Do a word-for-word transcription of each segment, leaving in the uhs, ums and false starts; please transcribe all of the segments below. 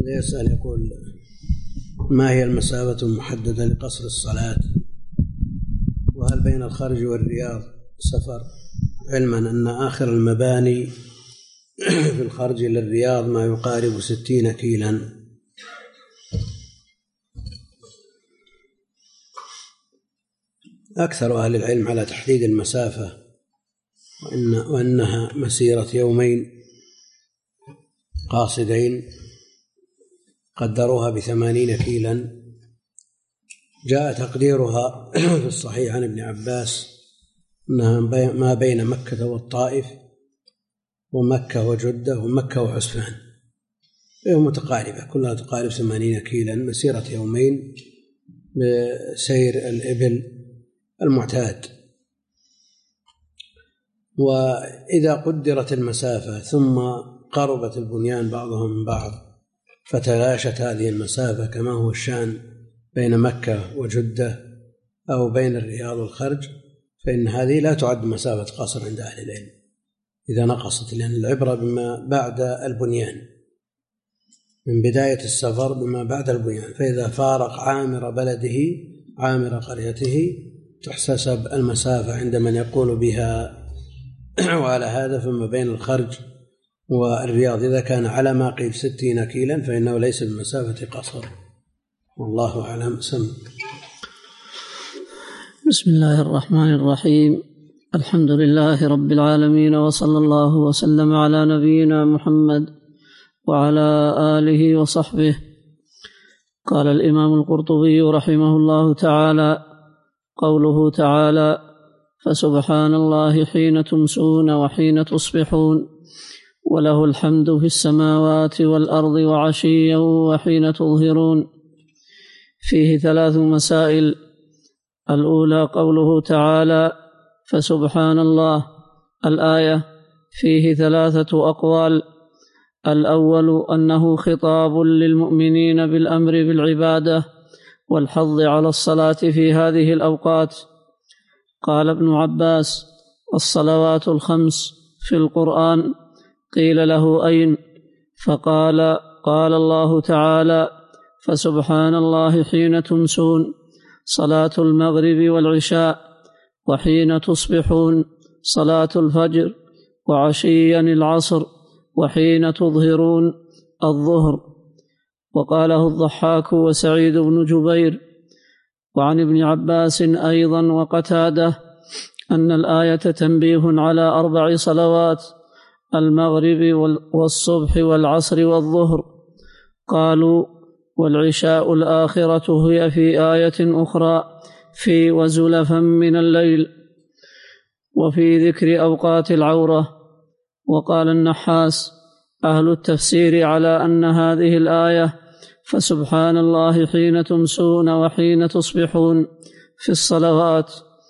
هذا يسأل يقول: ما هي المسافة المحددة لقصر الصلاة؟ وهل بين الخرج والرياض سفر؟ علما أن آخر المباني في الخرج إلى الرياض ما يقارب ستين كيلا. أكثر أهل العلم على تحديد المسافة وإن وأنها مسيرة يومين قاصدين، قدروها بثمانين كيلا. جاء تقديرها في الصحيح عن ابن عباس أنها ما بين مكة والطائف ومكة وجدة ومكة وعسفان، هي متقاربة، كلها تقارب ثمانين كيلا، مسيرة يومين بسير الإبل المعتاد. وإذا قدرت المسافة ثم قربت البنيان بعضهم من بعض فتلاشت هذه المسافة، كما هو الشأن بين مكة وجدة أو بين الرياض والخرج، فإن هذه لا تعد مسافة قصر عند أهل العلم إذا نقصت، لأن العبرة بما بعد البنيان، من بداية السفر بما بعد البنيان. فإذا فارق عامر بلده عامر قريته تحتسب المسافة عند من يقول بها. وعلى هذا فما بين الخرج والرياض إذا كان على ما قيل ستين كيلا فإنه ليس بمسافة قصر، والله أعلم. سم. بسم الله الرحمن الرحيم. الحمد لله رب العالمين، وصلى الله وسلم على نبينا محمد وعلى آله وصحبه. قال الإمام القرطبي رحمه الله تعالى: قوله تعالى: فسبحان الله حين تمسون وحين تصبحون وله الحمد في السماوات والأرض وعشيا وحين تظهرون، فيه ثلاث مسائل. الأولى قوله تعالى: فسبحان الله. الآية فيه ثلاثة أقوال. الأول أنه خطاب للمؤمنين بالأمر بالعبادة والحظ على الصلاة في هذه الأوقات. قال ابن عباس: الصلوات الخمس في القرآن. قيل له: أين؟ فقال: قال الله تعالى: فسبحان الله حين تمسون صلاة المغرب والعشاء، وحين تصبحون صلاة الفجر، وعشيا العصر، وحين تظهرون الظهر. وقاله الضحاك وسعيد بن جبير. وعن ابن عباس أيضا وقتاده أن الآية تنبيه على أربع صلوات: المغرب والصبح والعصر والظهر. قالوا: والعشاء الآخرة هي في آية أخرى في وزلفا من الليل، وفي ذكر أوقات العورة. وقال النحاس: أهل التفسير على أن هذه الآية فسبحان الله حين تمسون وحين تصبحون في الصلوات.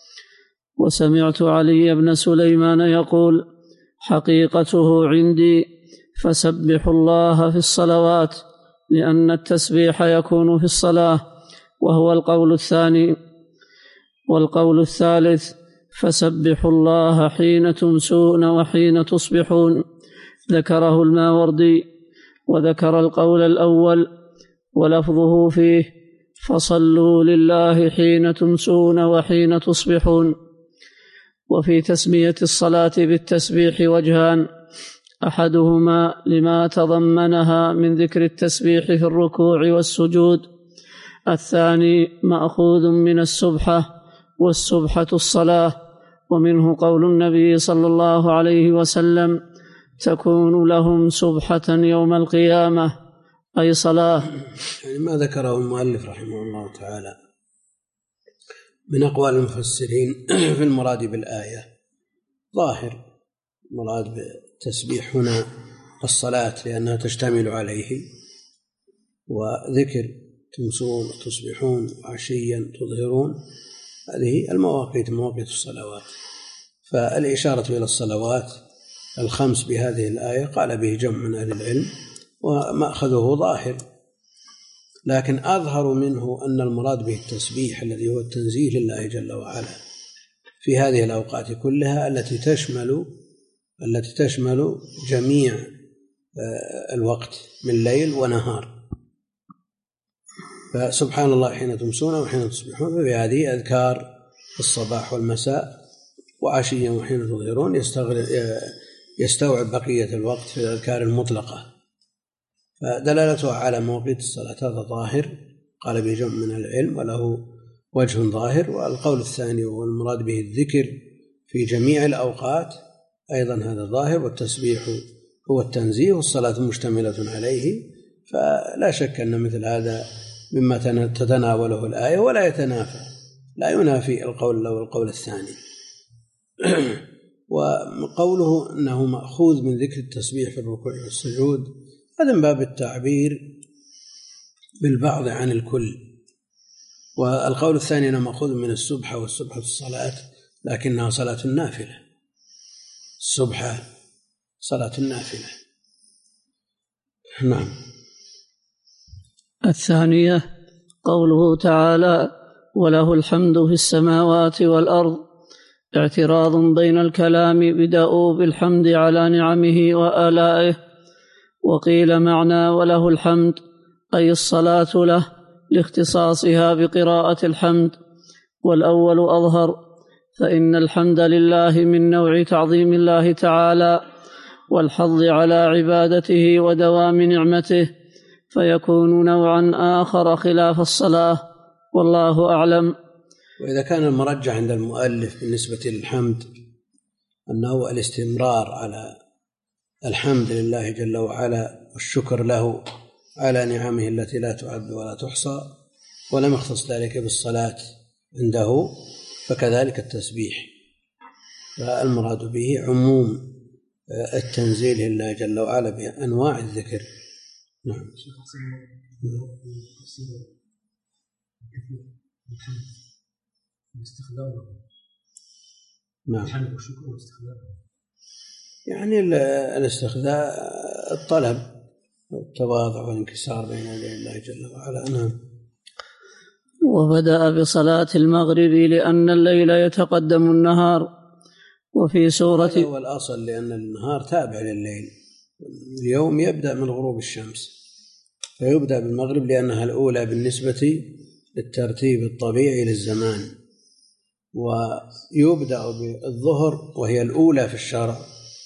وسمعت علي بن سليمان يقول: حقيقته عندي فسبحوا الله في الصلوات، لأن التسبيح يكون في الصلاة، وهو القول الثاني. والقول الثالث: فسبحوا الله حين تمسون وحين تصبحون، ذكره الماوردي. وذكر القول الأول ولفظه فيه: فصلوا لله حين تمسون وحين تصبحون. وفي تسمية الصلاة بالتسبيح وجهان: أحدهما لما تضمنها من ذكر التسبيح في الركوع والسجود، الثاني مأخوذ من السبحة، والسبحة الصلاة. ومنه قول النبي صلى الله عليه وسلم: تكون لهم سبحة يوم القيامة، أي صلاة. يعني ما ذكره المؤلف رحمه الله تعالى من أقوال المفسرين في المراد بالآية ظاهر. المراد بالتسبيح هنا الصلاة لأنها تشتمل عليه، وذكر تمسون وتصبحون عشيا تظهرون هذه المواقيت مواقيت الصلوات. فالإشارة إلى الصلوات الخمس بهذه الآية قال به جمع من أهل العلم، ومأخذه ظاهر، لكن أظهر منه أن المراد به التسبيح الذي هو التنزيه لله جل وعلا في هذه الأوقات كلها التي تشمل التي تشمل جميع الوقت من ليل ونهار. فسبحان الله حين تمسون وحين تصبحون، فبهذه أذكار الصباح والمساء وعشيا وحين تظهرون يستوعب بقية الوقت في الأذكار المطلقة. فدلالتها على مواقيت الصلاة هذا ظاهر قال به جمع من العلم وله وجه ظاهر. والقول الثاني والمراد به الذكر في جميع الأوقات أيضا هذا ظاهر، والتسبيح هو التنزيه والصلاة مشتملة عليه. فلا شك أن مثل هذا مما تتناوله الآية ولا يتنافى، لا ينافي القول الأول والقول الثاني. وقوله أنه مأخوذ من ذكر التسبيح في الركوع والسجود هذا من باب التعبير بالبعض عن الكل. والقول الثاني أنه مأخوذ من السبحة، والسبحة الصلاة لكنها صلاة النافلة، السبحة صلاة النافلة. نعم. الثانية قوله تعالى وله الحمد في السماوات والأرض، اعتراض بين الكلام بدأوا بالحمد على نعمه وآلائه، وقيل معنى وله الحمد أي الصلاة له لاختصاصها بقراءة الحمد، والأول أظهر، فإن الحمد لله من نوع تعظيم الله تعالى والحظ على عبادته ودوام نعمته، فيكون نوعا آخر خلاف الصلاة، والله أعلم. وإذا كان المرجح عند المؤلف بالنسبة للحمد أنه الاستمرار على الحمد لله جل وعلا والشكر له على نعمه التي لا تعد ولا تحصى، ولم يختص ذلك بالصلاة عنده، فكذلك التسبيح، فالمراد به عموم التنزيل لله جل وعلا بأنواع الذكر. نعم. نعم. يعني الاستخداء الطلب والتواضع والانكسار بين يدي الله جل وعلا. نعم. وبدأ بصلاة المغرب لأن الليل يتقدم النهار، وفي سورة هذا هو الأصل، لأن النهار تابع لليل، اليوم يبدأ من غروب الشمس، فيبدأ بالمغرب لأنها الأولى بالنسبة للترتيب الطبيعي للزمان، ويبدأ بالظهر وهي الأولى في الشرع،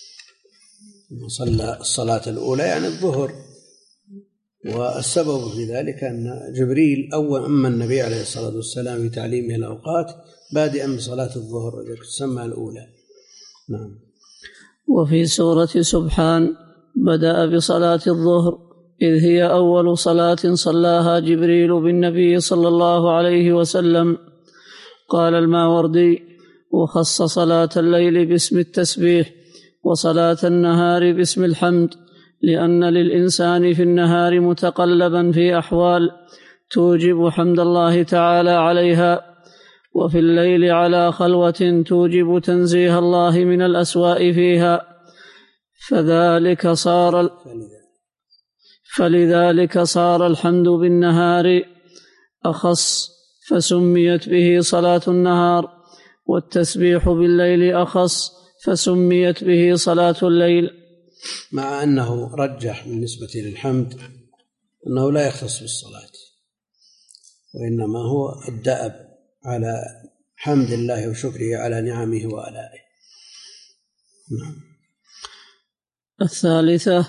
صلى الصلاة الأولى يعني الظهر. والسبب في ذلك أن جبريل أول أما النبي عليه الصلاة والسلام في تعليمه الأوقات بادئا بصلاة الظهر التي تسمى الأولى. نعم. وفي سورة سبحان بدأ بصلاة الظهر إذ هي أول صلاة صلاها جبريل بالنبي صلى الله عليه وسلم. قال الماوردي وخص صلاة الليل باسم التسبيح وصلاة النهار باسم الحمد، لأن للإنسان في النهار متقلبا في أحوال توجب حمد الله تعالى عليها، وفي الليل على خلوة توجب تنزيه الله من الأسواء فيها، فذلك صار فلذلك صار الحمد بالنهار أخص فسميت به صلاة النهار، والتسبيح بالليل أخص فسميت به صلاة الليل. مع أنه رجح بالنسبة للحمد أنه لا يختص بالصلاة، وإنما هو الدأب على حمد الله وشكره على نعمه وآلائه. نعم. الثالثة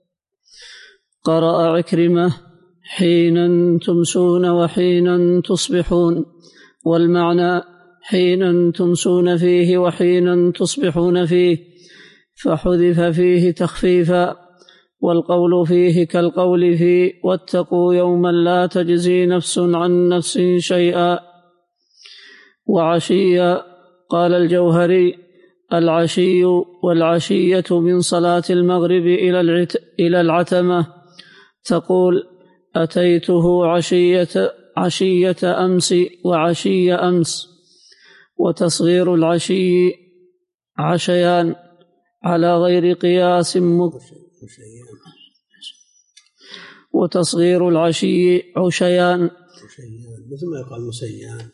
قرأ عكرمة حين تمسون وحين تصبحون، والمعنى حين تمسون فيه وحين تصبحون فيه، فحذف فيه تخفيفا، والقول فيه كالقول فيه واتقوا يوما لا تجزي نفس عن نفس شيئا. وعشيا قال الجوهري العشي والعشية من صلاة المغرب إلى العتمة، تقول أتيته عشية, عشية أمس وعشي أمس. وتصغير العشي عشيان على غير قياس مك... وتصغير العشي عشيان مثل ما يقال مسيان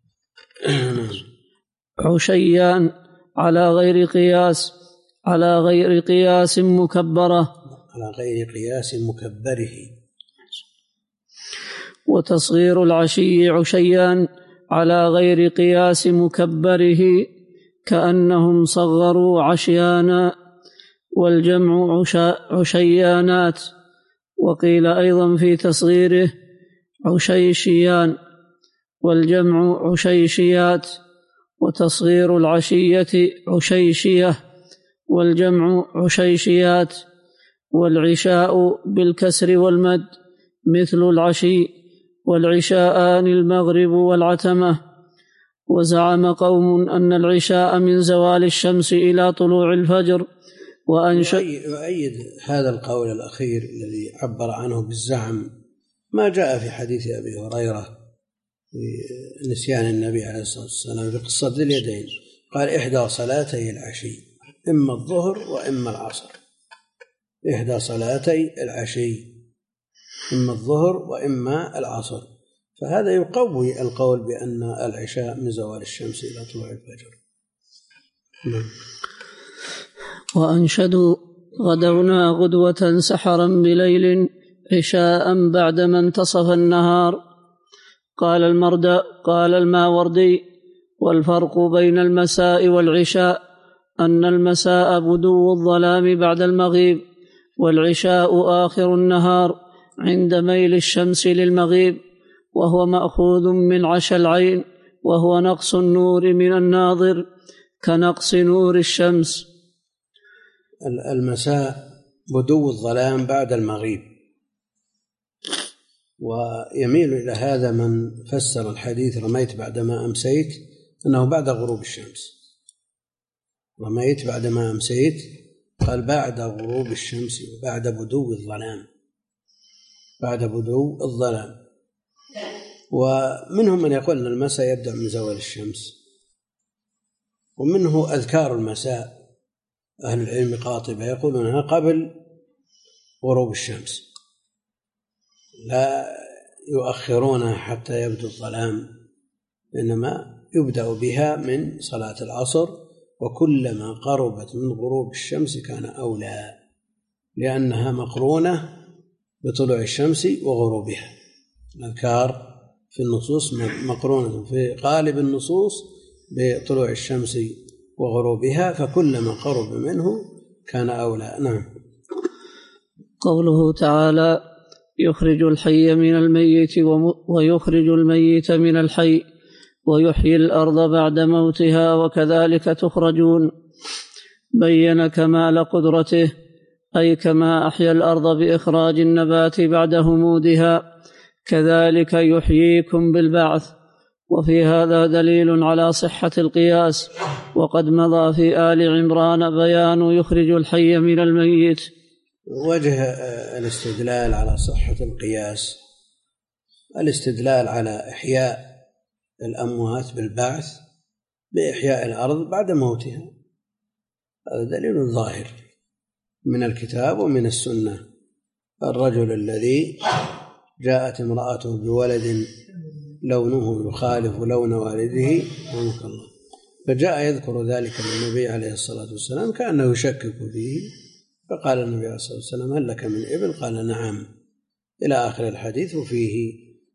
عشيان على غير قياس على غير قياس مكبرة على غير قياس مكبره. وتصغير العشي عشيان على غير قياس مكبره كأنهم صغروا عشيانا، والجمع عشيانات. وقيل أيضا في تصغيره عشيشيان، والجمع عشيشيات، وتصغير العشية عشيشية، والجمع عشيشيات. والعشاء بالكسر والمد مثل العشي، والعشاءان المغرب والعتمة. وزعم قوم أن العشاء من زوال الشمس إلى طلوع الفجر. وأنشأ يؤيد هذا القول الأخير الذي عبر عنه بالزعم ما جاء في حديث أبي هريرة في نسيان النبي عليه الصلاة والسلام في قصة ذي اليدين، قال إحدى صلاتي العشي إما الظهر وإما العصر، إحدى صلاتي العشي إما الظهر وإما العصر. فهذا يقوي القول بأن العشاء من زوال الشمس إلى طلوع الفجر. وأنشدوا غدونا غدوة سحرا بليل عشاء بعدما انتصف النهار. قال المرد قال الماوردي: والفرق بين المساء والعشاء أن المساء بدو الظلام بعد المغيب، والعشاء آخر النهار عند ميل الشمس للمغيب، وهو مأخوذ من عشا العين، وهو نقص النور من الناظر كنقص نور الشمس. المساء بدو الظلام بعد المغيب، ويميل إلى هذا من فسر الحديث رميت بعدما أمسيت أنه بعد غروب الشمس. رميت بعدما أمسيت قال بعد غروب الشمس وبعد بدو الظلام، بعد بدو الظلام. ومنهم من يقول أن المساء يبدأ من زوال الشمس، ومنه أذكار المساء أهل العلم قاطبة يقولونها قبل غروب الشمس، لا يؤخرونها حتى يبدو الظلام، إنما يبدأ بها من صلاة العصر، وكلما قربت من غروب الشمس كان أولى، لأنها مقرونة بطلوع الشمس وغروبها. الأذكار في النصوص مقرونة في غالب النصوص بطلوع الشمس وغروبها، فكلما قرب منه كان أولى. نعم. قوله تعالى: يخرج الحي من الميت ويخرج الميت من الحي ويحيي الأرض بعد موتها وكذلك تخرجون، بين كمال قدرته، أي كما أحيا الأرض بإخراج النبات بعد همودها كذلك يحييكم بالبعث. وفي هذا دليل على صحة القياس، وقد مضى في آل عمران بيان يخرج الحي من الميت. وجه الاستدلال على صحة القياس الاستدلال على إحياء الأموات بالبعث بإحياء الأرض بعد موتها، هذا دليل ظاهر من الكتاب ومن السنة. الرجل الذي جاءت امرأته بولد لونه يخالف لون والده رحمك الله، فجاء يذكر ذلك للنبي عليه الصلاة والسلام كأنه يشكك فيه، فقال النبي عليه الصلاة والسلام: هل لك من إبل؟ قال: نعم، إلى آخر الحديث. وفيه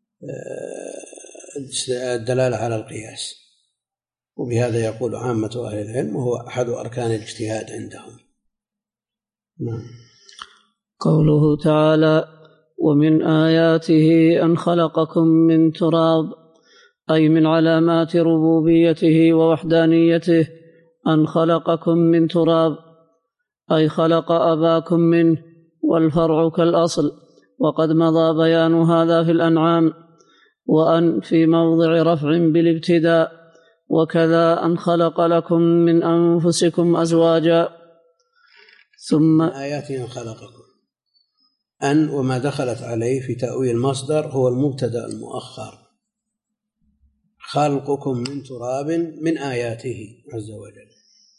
الدلالة على القياس، وبهذا يقول عامة أهل العلم، وهو أحد أركان الاجتهاد عندهم. نعم. قوله تعالى: ومن آياته أن خلقكم من تراب، أي من علامات ربوبيته ووحدانيته أن خلقكم من تراب، أي خلق أباكم منه، والفرع كالأصل، وقد مضى بيان هذا في الأنعام. وأن في موضع رفع بالابتداء، وكذا أن خلق لكم من أنفسكم أزواجا. ثم آياته أن خلقكم، أن وما دخلت عليه في تأويل المصدر هو المبتدأ المؤخر، خلقكم من تراب من آياته عز وجل.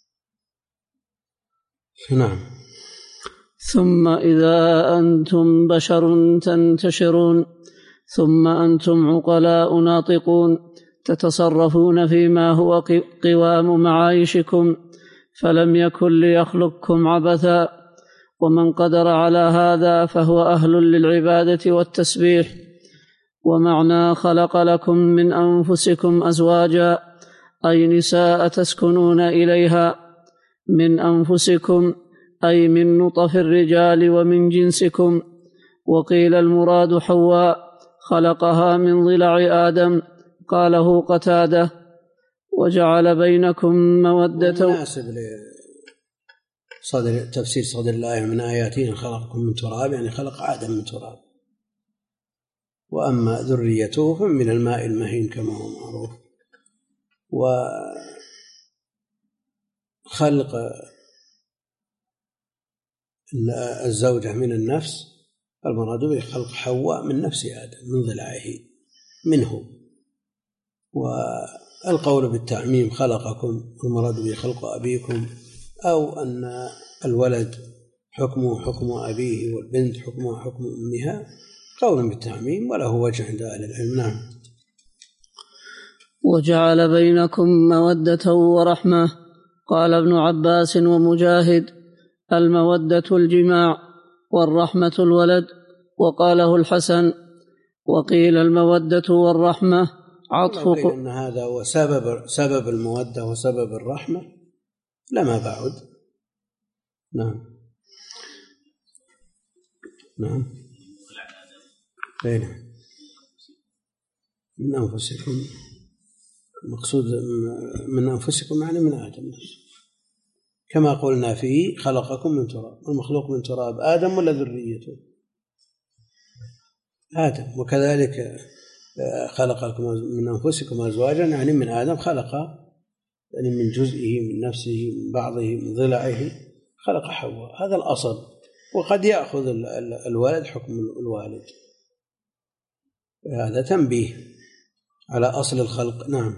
نعم. ثم إذا أنتم بشر تنتشرون، ثم أنتم عقلاء ناطقون تتصرفون فيما هو قوام معايشكم، فلم يكن ليخلقكم عبثا. ومن قدر على هذا فهو أهل للعبادة والتسبيح. ومعنى خلق لكم من أنفسكم أزواجا أي نساء تسكنون إليها، من أنفسكم أي من نطف الرجال ومن جنسكم. وقيل المراد حواء خلقها من ضلع آدم، قاله قتادة. وجعل بينكم مودة. مناسب لصدر تفسير صدر الآية من آياته خلقكم من تراب، يعني خلق آدم من تراب، وأما ذريته فمن الماء المهين كما هو معروف. وخلق الزوجة من النفس المراد به خلق حواء من نفس آدم من ضلعه منه. والقول بالتعميم خلقكم المراد به خلق أبيكم، أو أن الولد حكمه حكم أبيه والبنت حكمها حكم أمها، قول بالتعميم وله وجه عند أهل العلم. نعم. وجعل بينكم مودة ورحمة، قال ابن عباس ومجاهد: المودة الجماع والرحمة الولد. وقاله الحسن: وقيل المودة والرحمة عطف. قيل إن هذا هو سبب سبب المودة وسبب الرحمة لما بعد. نعم نعم بين من أنفسكم، مقصود من أنفسكم يعني من آدم، كما قلنا فيه خلقكم من تراب، المخلوق من تراب آدم ولا ذريته؟ آدم. وكذلك خلق لكم من أنفسكم أزواجا، يعني من آدم خلق، يعني من جزئه من نفسه من بعضه من ضلعه خلق حواء، هذا الأصل. وقد يأخذ الولد حكم الوالد، هذا تنبيه على أصل الخلق. نعم.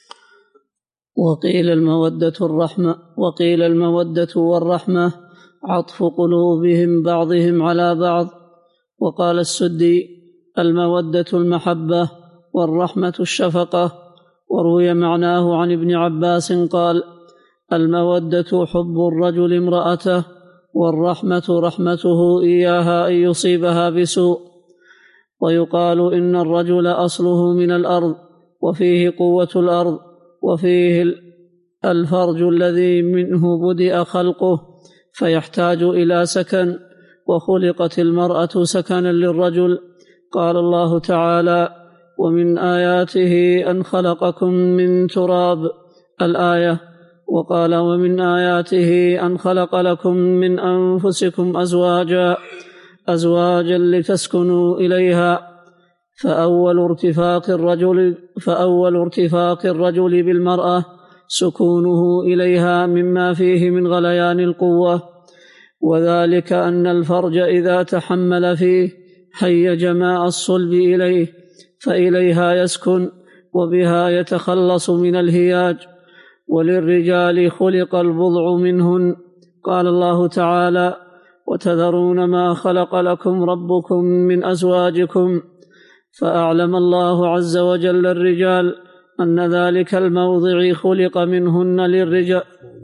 وقيل المودة الرحمة وقيل المودة والرحمة عطف قلوبهم بعضهم على بعض. وقال السدي: المودة المحبة والرحمة الشفقة. وروي معناه عن ابن عباس قال: المودة حب الرجل امرأته، والرحمة رحمته إياها أن يصيبها بسوء. ويقال إن الرجل أصله من الأرض، وفيه قوة الأرض، وفيه الفرج الذي منه بدأ خلقه فيحتاج إلى سكن، وخلقت المرأة سكنا للرجل. قال الله تعالى: ومن آياته أن خلقكم من تراب، الآية. وقال: ومن آياته أن خلق لكم من أنفسكم أزواجا أزواجا لتسكنوا إليها. فأول ارتفاق الرجل فأول ارتفاق الرجل بالمرأة سكونه إليها مما فيه من غليان القوة، وذلك أن الفرج إذا تحمل فيه هيج ماء الصلب إليه فإليها يسكن، وبها يتخلص من الهياج. وللرجال خلق البضع منهن. قال الله تعالى: وتذرون ما خلق لكم ربكم من أزواجكم. فأعلم الله عز وجل الرجال أن ذلك الموضع خلق منهن للرجال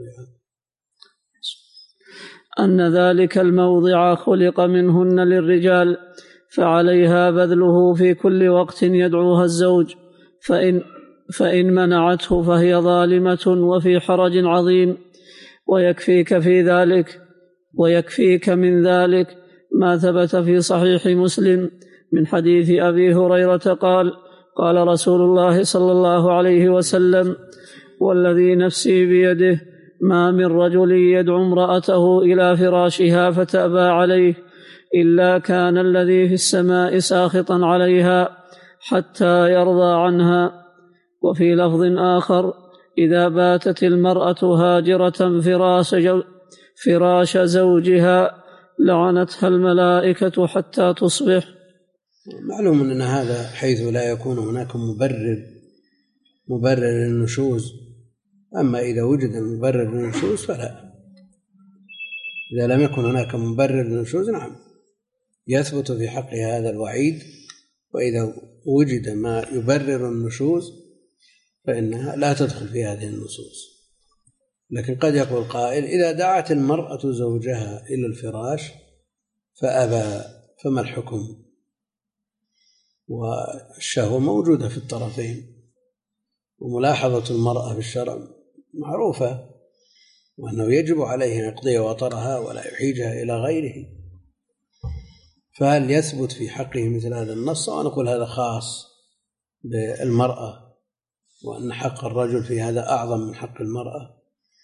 أن ذلك الموضع خلق منهن للرجال، فعليها بذله في كل وقت يدعوها الزوج، فإن, فإن منعته فهي ظالمة وفي حرج عظيم. ويكفيك في ذلك ويكفيك من ذلك ما ثبت في صحيح مسلم من حديث أبي هريرة قال: قال رسول الله صلى الله عليه وسلم: والذي نفسي بيده ما من رجل يدعو امرأته إلى فراشها فتأبى عليه إلا كان الذي في السماء ساخطا عليها حتى يرضى عنها. وفي لفظ آخر: إذا باتت المرأة هاجرة فراش, فراش زوجها لعنتها الملائكة حتى تصبح. معلوم أن هذا حيث لا يكون هناك مبرر مبرر للنشوز. أما إذا وجد مبرر للنشوز فلا. إذا لم يكن هناك مبرر للنشوز نعم يثبت في حق هذا الوعيد. وإذا وجد ما يبرر النشوز فإنها لا تدخل في هذه النصوص. لكن قد يقول قائل: إذا دعت المرأة زوجها إلى الفراش فأبى فما الحكم؟ والشهوة موجودة في الطرفين، وملاحظة المرأة في الشرع معروفة، وأنه يجب عليه أن يقضي وطرها ولا يحيجها إلى غيره. فهل يثبت في حقه مثل هذا النص، ونقول هذا خاص بالمرأة وأن حق الرجل في هذا أعظم من حق المرأة؟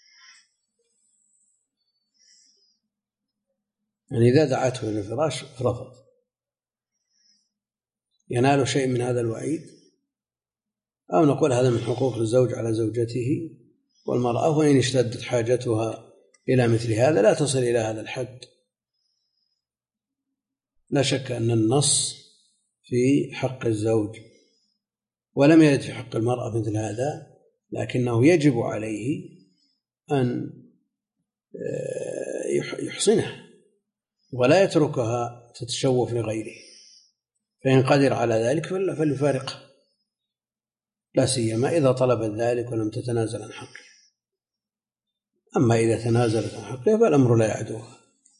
يعني إذا دعته إلى الفراش رفض، ينال شيء من هذا الوعيد؟ أو نقول هذا من حقوق الزوج على زوجته، والمرأة وإن اشتدت حاجتها إلى مثل هذا لا تصل إلى هذا الحد. لا شك أن النص في حق الزوج ولم يرد في حق المرأة مثل هذا، لكنه يجب عليه أن يحصنها ولا يتركها تتشوف لغيره، فإن قدر على ذلك فليفارقها، لا سيما إذا طلبت ذلك ولم تتنازل عن حقه. أما إذا تنازلت عن حقه فالأمر لا يعدوها.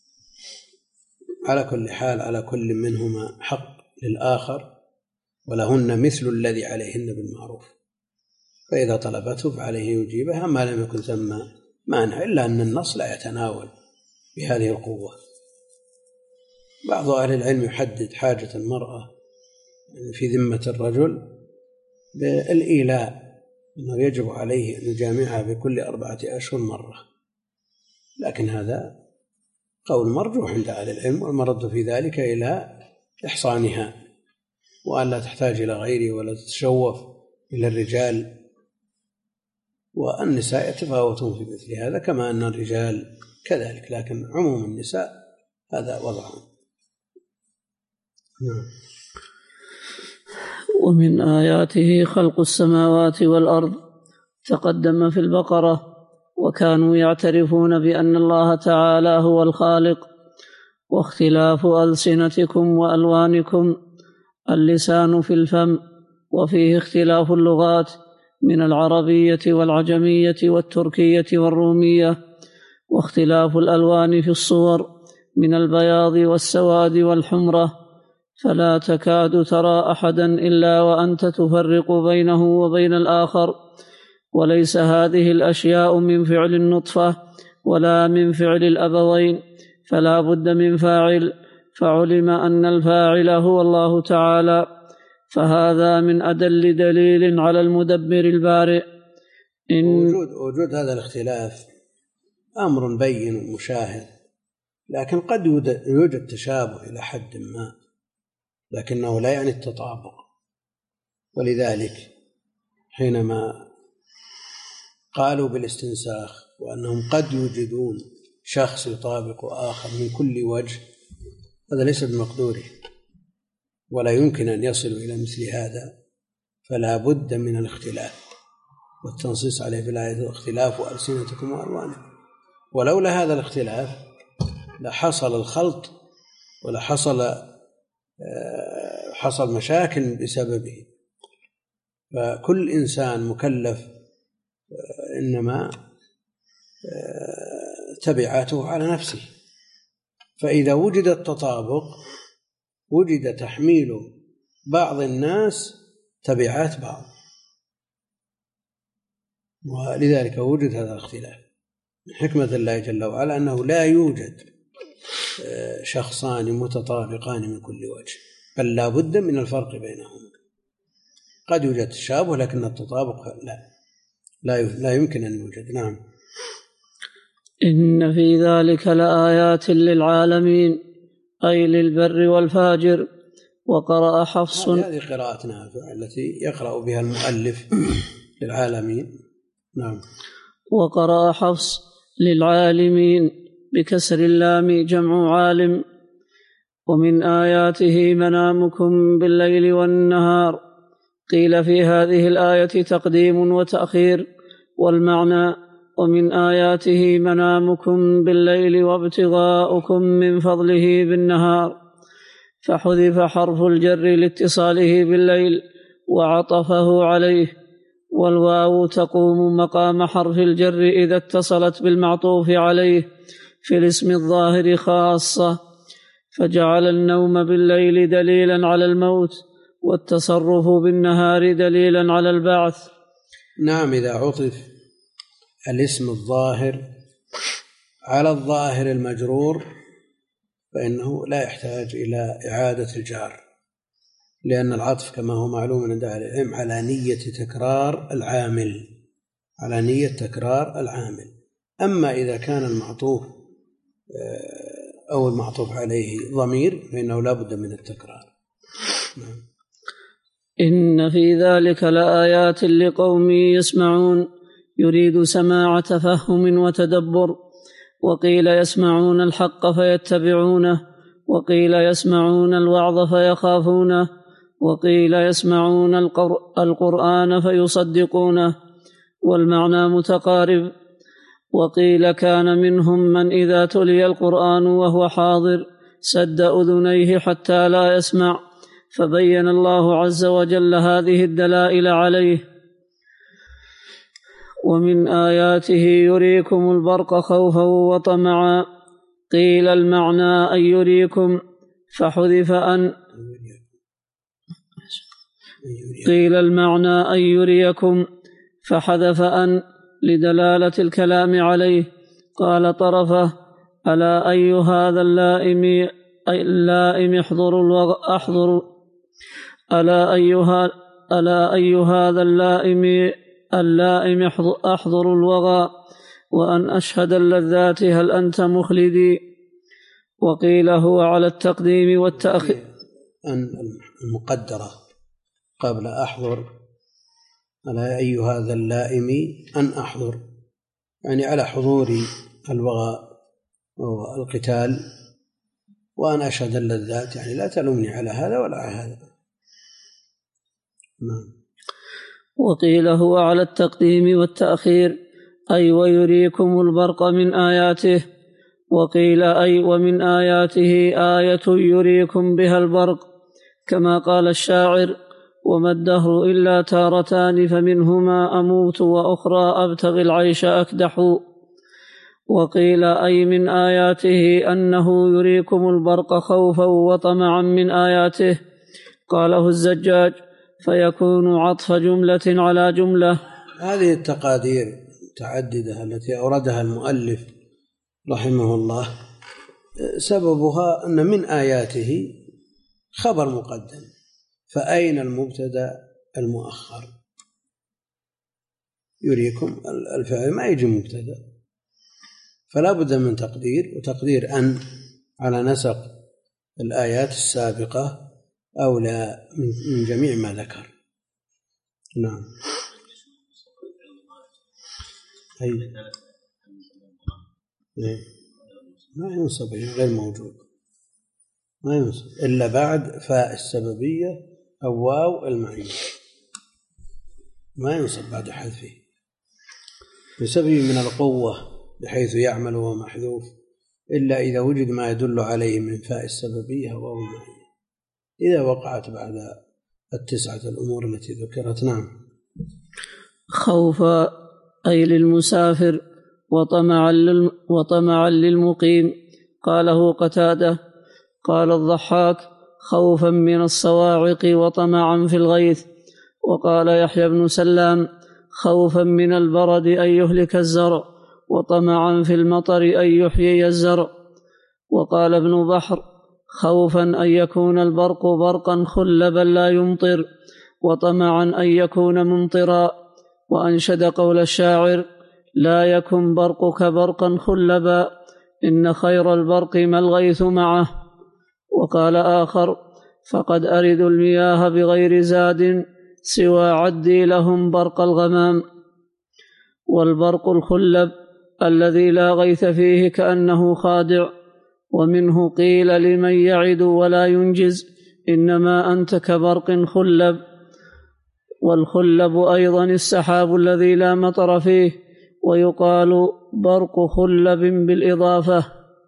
على كل حال على كل منهما حق للآخر، ولهن مثل الذي عليهن بالمعروف، فإذا طلبته فعليه يجيبها ما لم يكن ثم مانع، إلا أن النص لا يتناول بهذه القوة. بعض أهل العلم يحدد حاجة المرأة في ذمة الرجل بالإيلاء، أنه يجب عليه أن يجامعها بكل أربعة أشهر مرة، لكن هذا قول مرجوح عند أهل العلم، والمرد في ذلك إلى إحصانها وأن لا تحتاج إلى غيره ولا تتشوف إلى الرجال. والنساء يتفاوتون في مثل هذا كما أن الرجال كذلك، لكن عموم النساء هذا وضعهم. نعم. ومن آياته خلق السماوات والأرض، تقدم في البقرة: وكانوا يعترفون بأن الله تعالى هو الخالق، واختلاف ألسنتكم وألوانكم، اللسان في الفم، وفيه اختلاف اللغات من العربية والعجمية والتركية والرومية، واختلاف الألوان في الصور من البياض والسواد والحمرة، فلا تكاد ترى أحدا إلا وأنت تفرق بينه وبين الآخر، وليس هذه الأشياء من فعل النطفة ولا من فعل الأبوين، فلا بد من فاعل، فعلم أن الفاعل هو الله تعالى، فهذا من أدل دليل على المدبر البارئ. إن وجود, وجود هذا الاختلاف أمر بين ومشاهد، لكن قد يوجد تشابه إلى حد ما، لكنه لا يعني التطابق. ولذلك حينما قالوا بالاستنساخ وأنهم قد يوجدون شخص يطابق آخر من كل وجه، هذا ليس بمقدوره ولا يمكن أن يصلوا إلى مثل هذا، فلا بد من الاختلاف والتنصيص عليه في الآية: اختلاف ألسنتكم وألوانكم. ولولا هذا الاختلاف لحصل الخلط ولا حصل حصل مشاكل بسببه. فكل إنسان مكلف إنما تبعاته على نفسه، فإذا وجد التطابق وجد تحميل بعض الناس تبعات بعض، ولذلك وجد هذا الاختلاف. من حكمة الله جل وعلا أنه لا يوجد شخصان متطابقان من كل وجه، بل لا بد من الفرق بينهما. قد يوجد تشابه لكن التطابق لا لا لا يمكن أن يوجد. نعم. إن في ذلك لآيات للعالمين، أي للبر والفاجر. وقرأ حفص، هذه قراءة نافع التي يقرأ بها المؤلف للعالمين. نعم. وقرأ حفص للعالمين بكسر اللام جمع عالم. ومن آياته منامكم بالليل والنهار. قيل في هذه الآية تقديم وتأخير، والمعنى: ومن آياته منامكم بالليل وابتغاؤكم من فضله بالنهار، فحذف حرف الجر لاتصاله بالليل وعطفه عليه، والواو تقوم مقام حرف الجر إذا اتصلت بالمعطوف عليه في الاسم الظاهر خاصة، فجعل النوم بالليل دليلا على الموت، والتصرف بالنهار دليلا على البعث. نعم، إذا عطف الاسم الظاهر على الظاهر المجرور فإنه لا يحتاج إلى إعادة الجار، لأن العطف كما هو معلوم عند أهل العلم على نية تكرار العامل، على نية تكرار العامل. أما إذا كان المعطوف أو المعطوف عليه ضمير فإنه لا بد من التكرار. إن في ذلك لآيات لقوم يسمعون، يريد سماع تفهم وتدبر. وقيل يسمعون الحق فيتبعونه، وقيل يسمعون الوعظ فيخافونه، وقيل يسمعون القرآن فيصدقونه، والمعنى متقارب. وقيل كان منهم من إذا تلي القرآن وهو حاضر سد أذنيه حتى لا يسمع، فبين الله عز وجل هذه الدلائل عليه. ومن آياته يريكم البرق خوفا وطمعا. قيل المعنى أن يريكم فحذف أن قيل المعنى أن يريكم فحذف أن لدلالة الكلام عليه. قال طرفه: ألا أي هذا اللائم اللائم احضر الوغ أحضر ألا أيها ألا أي هذا اللائم اللائم أحضر الوغى وأن أشهد اللذات هل أنت مخلدي. وقيل هو على التقديم والتأخير، أن المقدرة قبل أحضر، ألا أي هذا اللائم أن أحضر، يعني على حضور الوغى والقتال، وأن أشهد اللذات يعني لا تلومني على هذا ولا على هذا. نعم. وقيل هو على التقديم والتأخير، أي ويريكم البرق من آياته. وقيل أي ومن آياته آية يريكم بها البرق، كما قال الشاعر: وما الدهر إلا تارتان فمنهما أموت وأخرى أبتغي العيش أكدح. وقيل أي من آياته أنه يريكم البرق خوفا وطمعا من آياته، قاله الزجاج، فيكون عطف جملة على جملة. هذه التقادير متعددة التي أوردها المؤلف رحمه الله سببها أن من آياته خبر مقدم، فأين المبتدأ المؤخر؟ يريكم الفعل ما يجي مبتدأ، فلا بد من تقدير، وتقدير أن على نسق الآيات السابقة أولى من جميع ما ذكر. نعم. أي ما ينصب غير موجود، ما ينصب إلا بعد فاء السببية أو واو المعية، ما ينصب بعد حذفه بسبب من القوة بحيث يعمل وهو محذوف، إلا إذا وجد ما يدل عليه من فاء السببية أو واو المعية إذا وقعت بعد التسعة الأمور التي ذكرت. نعم. خوفا أي للمسافر، وطمعا وطمعا للمقيم. قاله قتادة. قال الضحاك: خوفا من الصواعق وطمعا في الغيث. وقال يحيى بن سلام: خوفا من البرد أن يهلك الزرع، وطمعا في المطر أن يحيي الزرع. وقال ابن بحر: خوفا أن يكون البرق برقا خلبا لا يمطر، وطمعا أن يكون ممطرا. وأنشد قول الشاعر: لا يكن برقك برقا خلبا، إن خير البرق ما الغيث معه. وقال آخر: فقد أرد المياه بغير زاد، سوى عدي لهم برق الغمام. والبرق الخلب الذي لا غيث فيه كأنه خادع. ومنه قيل لمن يعد ولا ينجز: إنما أنت كبرق خلب. والخلب أيضا السحاب الذي لا مطر فيه، ويقال برق خلب بالإضافة.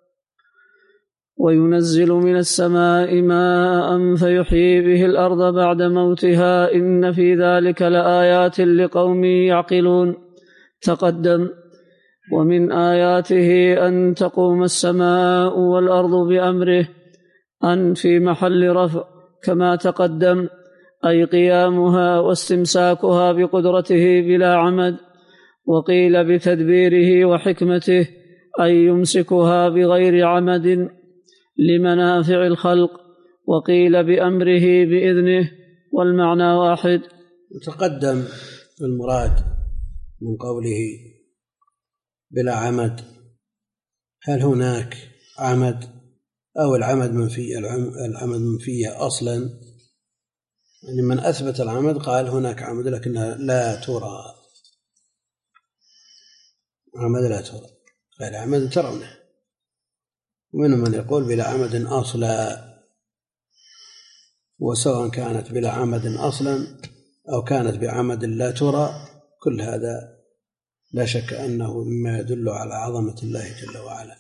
وينزل من السماء ماء فيحيي به الأرض بعد موتها، إن في ذلك لآيات لقوم يعقلون. تقدم. ومن آياته أن تقوم السماء والأرض بأمره، أن في محل رفع كما تقدم. أي قيامها واستمساكها بقدرته بلا عمد، وقيل بتدبيره وحكمته أي يمسكها بغير عمد لمنافع الخلق، وقيل بأمره بإذنه، والمعنى واحد. وتقدم المراد من قوله بلا عمد، هل هناك عمد أو العمد منفي؟ العمد منفية أصلا، يعني من أثبت العمد قال هناك عمد لكنها لا ترى، عمد لا ترى، غير عمد ترونه. ومنهم من يقول بلا عمد أصلا، وسواء كانت بلا عمد أصلا أو كانت بعمد لا ترى، كل هذا لا شك أنه مما يدل على عظمة الله جل وعلا،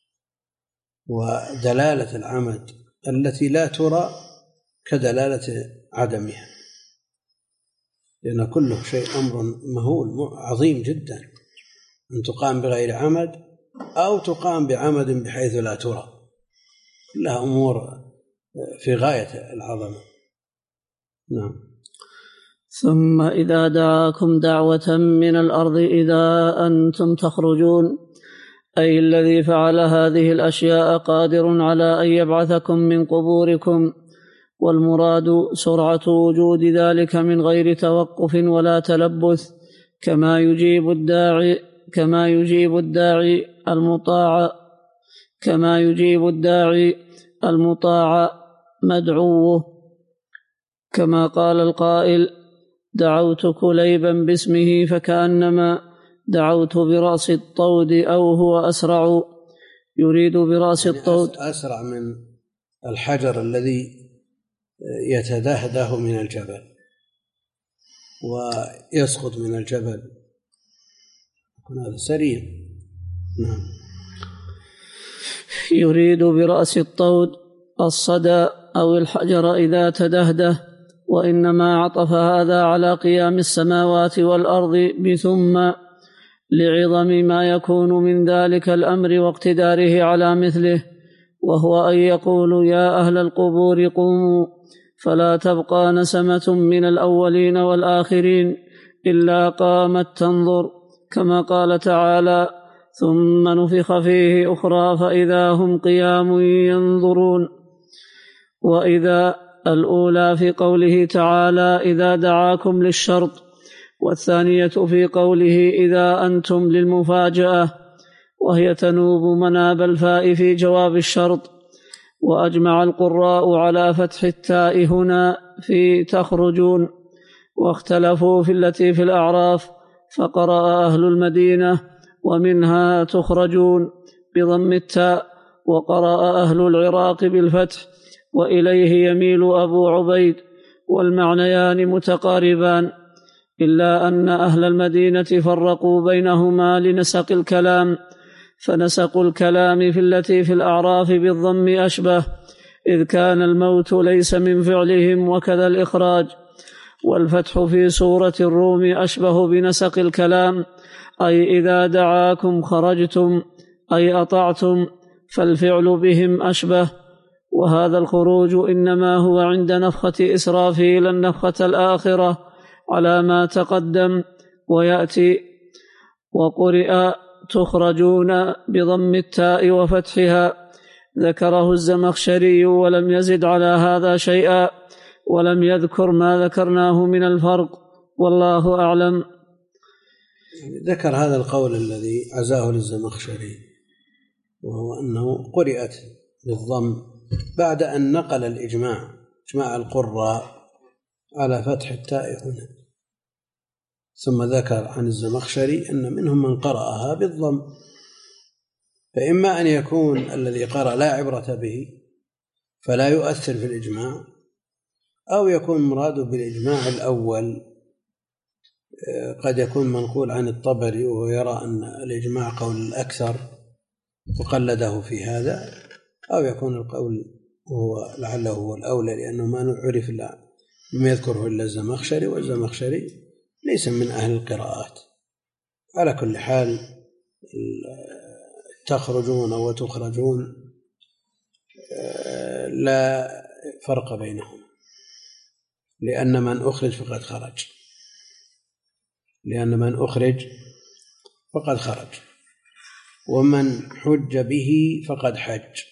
ودلالة العمد التي لا ترى كدلالة عدمها، لأن كله شيء أمر مهول عظيم جدا، أن تقام بغير عمد أو تقام بعمد بحيث لا ترى، كلها أمور في غاية العظمة. نعم. ثم إذا دعاكم دعوة من الأرض إذا أنتم تخرجون، أي الذي فعل هذه الأشياء قادر على أن يبعثكم من قبوركم، والمراد سرعة وجود ذلك من غير توقف ولا تلبث، كما يجيب الداعي كما يجيب الداعي المطاع كما يجيب الداعي المطاع مدعوه، كما قال القائل: دعوت كليبا باسمه فكأنما دعوت برأس الطود أو هو أسرع. يريد برأس يعني الطود أسرع من الحجر الذي يتدهده من الجبل ويسقط من الجبل، هذا سريع. نعم. يريد برأس الطود الصدى أو الحجر إذا تدهده، وإنما عطف هذا على قيام السماوات والأرض بثم لعظم ما يكون من ذلك الأمر واقتداره على مثله، وهو أن يقول: يا أهل القبور قوموا، فلا تبقى نسمة من الأولين والآخرين إلا قامت تنظر، كما قال تعالى: ثم نفخ فيه أخرى فإذا هم قيام ينظرون. وإذا الأولى في قوله تعالى: إذا دعاكم للشرط، والثانية في قوله: إذا أنتم للمفاجأة، وهي تنوب مناب الفاء في جواب الشرط. وأجمع القراء على فتح التاء هنا في تخرجون، واختلفوا في التي في الأعراف، فقرأ أهل المدينة ومنها تخرجون بضم التاء، وقرأ أهل العراق بالفتح، وإليه يميل أبو عبيد، والمعنيان متقاربان، إلا أن أهل المدينة فرقوا بينهما لنسق الكلام، فنسق الكلام في التي في الأعراف بالضم أشبه، إذ كان الموت ليس من فعلهم، وكذا الإخراج. والفتح في سورة الروم أشبه بنسق الكلام، أي إذا دعاكم خرجتم، أي أطعتم، فالفعل بهم أشبه. وهذا الخروج إنما هو عند نفخة إسرافيل النفخة الآخرة على ما تقدم، ويأتي وقرئ تخرجون بضم التاء وفتحها. ذكره الزمخشري ولم يزد على هذا شيئا، ولم يذكر ما ذكرناه من الفرق، والله أعلم. ذكر هذا القول الذي عزاه للزمخشري، وهو أنه قرئت بالضم بعد أن نقل الإجماع إجماع القراء على فتح التاء هنا، ثم ذكر عن الزمخشري أن منهم من قرأها بالضم، فإما أن يكون الذي قرأ لا عبرة به فلا يؤثر في الإجماع، أو يكون مراده بالإجماع الأول قد يكون منقول عن الطبري وهو يرى أن الإجماع قول الأكثر وقلده في هذا، أو يكون القول وهو لعله هو الأولى لأنه ما نعرف إلا ما يذكره إلا الزمخشري، والزمخشري ليس من أهل القراءات. على كل حال تخرجون وتخرجون لا فرق بينهم، لأن من أخرج فقد خرج لأن من أخرج فقد خرج ومن حج به فقد حج.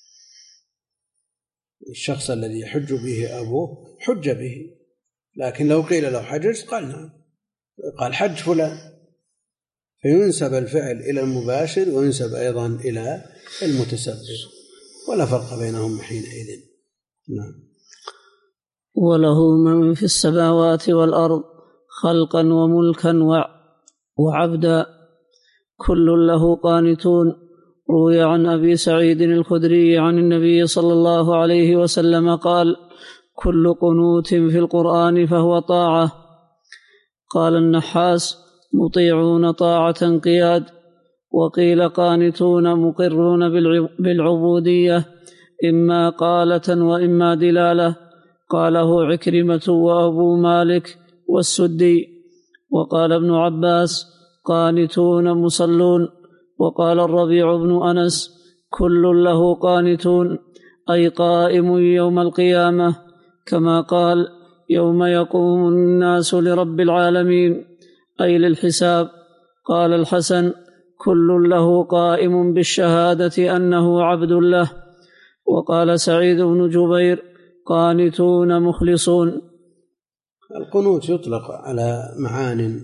الشخص الذي يحج به أبوه حج به، لكن لو قيل له حجج قال نعم، قال حج فلان، فينسب الفعل إلى المباشر وينسب أيضا إلى المتسبب، ولا فرق بينهم حينئذ. نعم. وله من في السماوات والأرض خلقا وملكا وعبدا كل له قانتون. روي عن أبي سعيد الخدري عن النبي صلى الله عليه وسلم قال: كل قنوت في القرآن فهو طاعة. قال النحاس: مطيعون طاعة انقياد. وقيل قانتون مقرون بالعبودية إما قالة وإما دلالة. قاله عكرمة وأبو مالك والسدي. وقال ابن عباس: قانتون مصلون. وقال الربيع بن أنس: كل له قانتون، أي قائم يوم القيامة، كما قال: يوم يقوم الناس لرب العالمين، أي للحساب. قال الحسن: كل له قائم بالشهادة أنه عبد له. وقال سعيد بن جبير: قانتون مخلصون. القنوت يطلق على معان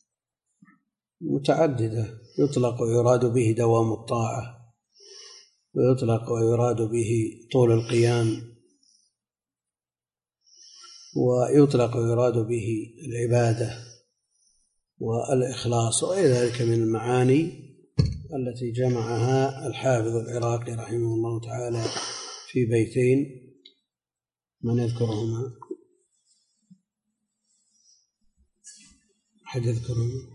متعددة، يطلق ويراد به دوام الطاعة، ويطلق ويراد به طول القيام، ويطلق ويراد به العبادة والإخلاص وغير ذلك من المعاني التي جمعها الحافظ العراقي رحمه الله تعالى في بيتين. من يذكرهما؟ أحد يذكرهما؟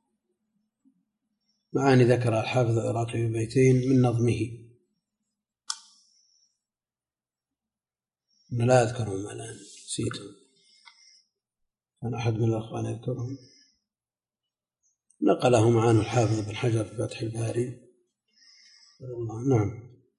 معاني ذكر الحافظ العراقي في بيتين من نظمه، أنا لا أذكرهم الآن، نسيتهم، كان أحد من الأخوان يذكرهم، نقلهم عنه الحافظ بن حجر في فتح الباري. نعم.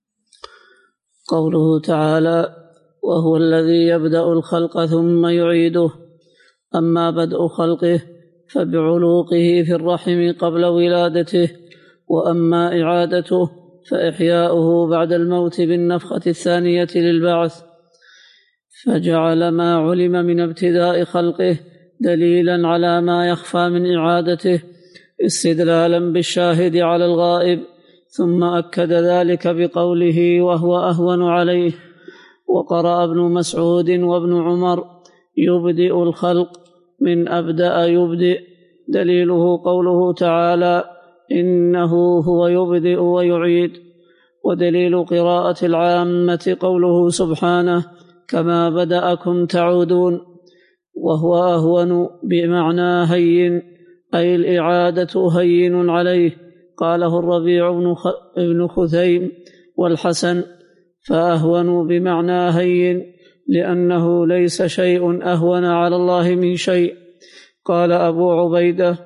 قوله تعالى: وهو الذي يبدأ الخلق ثم يعيده. أما بدء خلقه فبعلوقه في الرحم قبل ولادته، وأما إعادته فإحياؤه بعد الموت بالنفخة الثانية للبعث. فجعل ما علم من ابتداء خلقه دليلا على ما يخفى من إعادته استدلالا بالشاهد على الغائب، ثم أكد ذلك بقوله: وهو أهون عليه. وقرأ ابن مسعود وابن عمر: يبدئ الخلق من أبدأ يبدئ، دليله قوله تعالى: إنه هو يبدئ ويعيد. ودليل قراءة العامة قوله سبحانه: كما بدأكم تعودون. وهو أهون بمعنى هين، أي الإعادة هين عليه. قاله الربيع بن خثيم والحسن: فأهون بمعنى هين، لأنه ليس شيء أهون على الله من شيء. قال أبو عبيدة: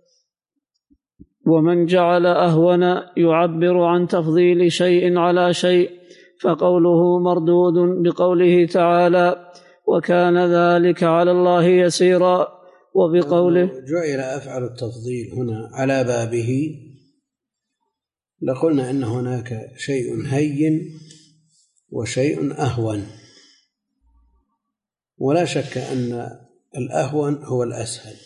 ومن جعل أهون يعبر عن تفضيل شيء على شيء، فقوله مردود بقوله تعالى: وكان ذلك على الله يسيرا. وبقوله جعل أفعل التفضيل هنا على بابه، لقلنا إن هناك شيء هين وشيء أهون، ولا شك أن الأهون هو الأسهل،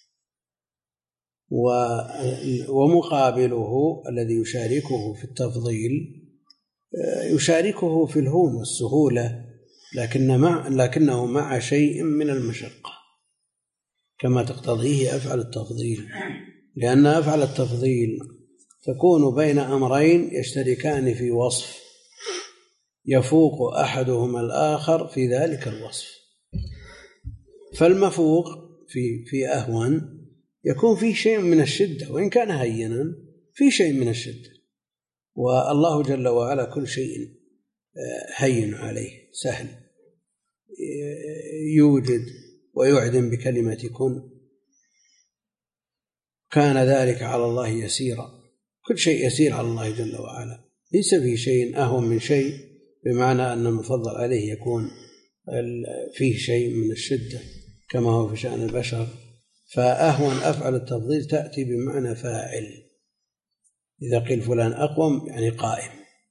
ومقابله الذي يشاركه في التفضيل يشاركه في الهون والسهولة، لكن مع لكنه مع شيء من المشقة كما تقتضيه أفعل التفضيل، لأن أفعل التفضيل تكون بين أمرين يشتركان في وصف يفوق أحدهما الآخر في ذلك الوصف. فالمفوق في في أهون يكون فيه شيء من الشدة، وإن كان هينا فيه شيء من الشدة، والله جل وعلا كل شيء هين عليه سهل، يوجد ويعدم بكلمة كن، كان ذلك على الله يسيرا. كل شيء يسير على الله جل وعلا، ليس فيه شيء أهون من شيء، بمعنى أن المفضل عليه يكون فيه شيء من الشدة كما هو في شأن البشر، فأهون أفعل التفضيل تأتي بمعنى فاعل. إذا قيل فلان أقوم يعني قائم.